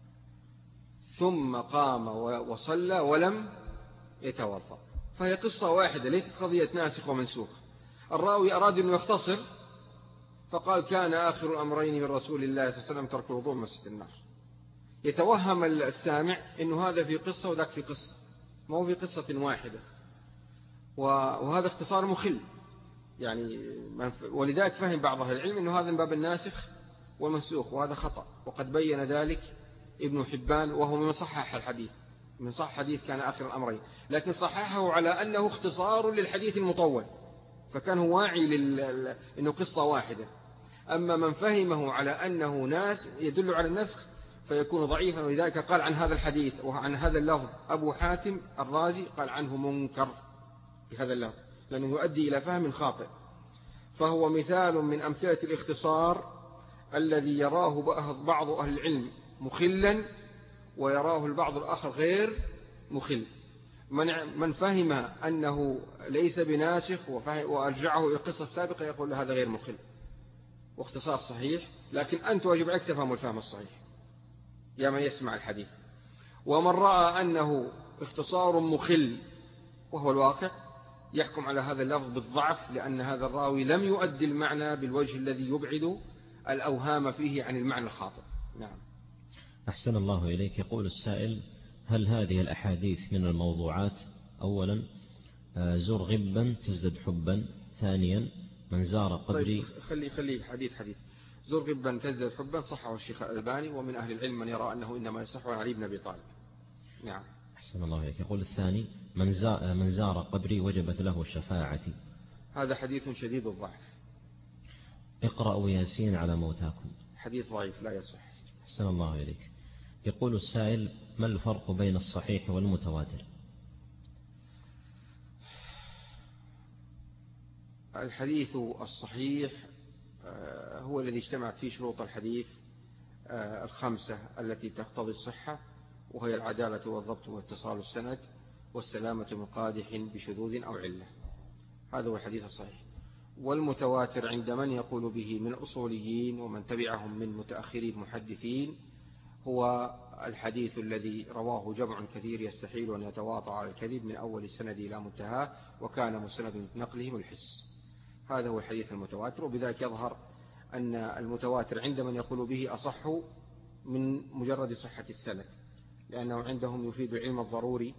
ثم قام وصلى ولم يتوضأ. فهي قصة واحدة ليست قضية ناسخ ومنسوخ. الراوي أراد أن يختصر فقال كان آخر الأمرين من رسول الله صلى الله عليه وسلم ترك الوضوء من مسجد النار. يتوهم السامع أنه هذا في قصة وذاك في قصة، ما هو في قصة واحدة، وهذا اختصار مخل يعني، ولذلك فهم بعض أهل العلم أنه هذا من باب الناسخ والمنسوخ، وهذا خطأ، وقد بين ذلك ابن حبان وهو من صحح الحديث، من صح حديث كان آخر الأمرين، لكن صححه على أنه اختصار للحديث المطول، فكان هو واعي لل... أنه قصة واحدة. أما من فهمه على أنه ناس يدل على النسخ فيكون ضعيفا، ولذلك قال عن هذا الحديث وعن هذا اللفظ أبو حاتم الرازي قال عنه منكر بهذا اللفظ، لأنه يؤدي إلى فهم خاطئ. فهو مثال من أمثلة الاختصار الذي يراه بعض أهل العلم مخلا ويراه البعض الآخر غير مخل. من فهم أنه ليس بناسخ وأرجعه إلى القصة السابقة يقول هذا غير مخل واختصار صحيح، لكن أنت واجب عليك تفهم الفهم الصحيح يا من يسمع الحديث. ومن رأى أنه اختصار مخل وهو الواقع يحكم على هذا اللفظ بالضعف، لأن هذا الراوي لم يؤدي المعنى بالوجه الذي يبعد الأوهام فيه عن المعنى الخاطئ. نعم. أحسن الله إليك. يقول السائل: هل هذه الأحاديث من الموضوعات؟ أولا زر غبا تزدد حبا، ثانيا من زار قبري. طيب خلي خلي حديث حديث زر غبا تزدد حبا صحه الشيخ الألباني، ومن أهل العلم من يرى أنه إنما يصح عن علي بن أبي طالب. نعم. أحسن الله إليك. يقول الثاني: من زار قبري وجبت له الشفاعة. هذا حديث شديد الضعف اقرأوا ياسين على موتاكم. حديث ضعيف لا يصح. أحسن الله إليك. يقول السائل: ما الفرق بين الصحيح والمتواتر؟ الحديث الصحيح هو الذي اجتمعت فيه شروط الحديث الخمسة التي تقتضي الصحة، وهي العدالة والضبط واتصال السند والسلامة من قادح بشذوذ أو علة. هذا هو الحديث الصحيح. والمتواتر عند من يقول به من أصوليين ومن تبعهم من متأخرين محدثين هو الحديث الذي رواه جمع كثير يستحيل أن يتواطع على الكذب من أول السند إلى منتهاه، وكان مسند نقلهم الحس. هذا هو الحديث المتواتر. وبذلك يظهر أن المتواتر عند من يقول به أصح من مجرد صحة السند، لأنه عندهم يفيد العلم الضروري،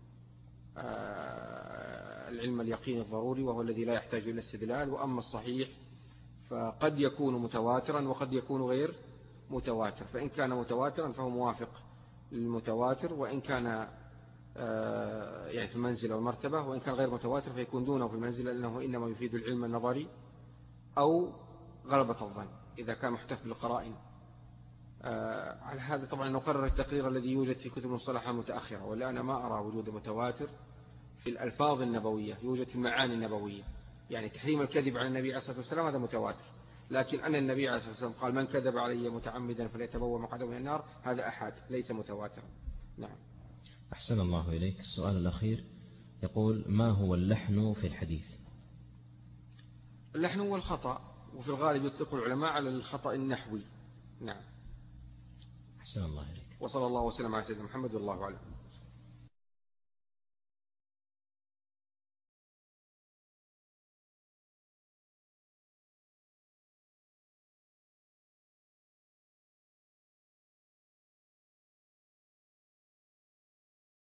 العلم اليقين الضروري، وهو الذي لا يحتاج إلى استدلال. وأما الصحيح فقد يكون متواترا وقد يكون غير متواتر، فإن كان متواترا فهو موافق للمتواتر، وإن كان يعني في المنزلة والمرتبة، وإن كان غير متواتر فيكون دونه في المنزلة، لأنه إنما يفيد العلم النظري أو غلبة الظن إذا كان محتف بالقرائن. على هذا طبعا نقرر التقرير الذي يوجد في كتب المصطلح المتأخرة، ولا أنا ما أرى وجود متواتر في الألفاظ النبوية، يوجد في المعاني النبوية. يعني تحريم الكذب على النبي عليه الصلاة والسلام هذا متواتر، لكن أن النبي عليه الصلاة والسلام قال من كذب علي متعمدا فليتبوأ مقعده من النار، هذا أحد ليس متواترا. نعم. أحسن الله إليك. السؤال الأخير يقول: ما هو اللحن في الحديث؟ اللحن هو الخطأ، وفي الغالب يطلق العلماء على الخطأ النحوي. نعم. أحسن الله إليك. وصلى الله وسلم على سيدنا محمد والله أعلم.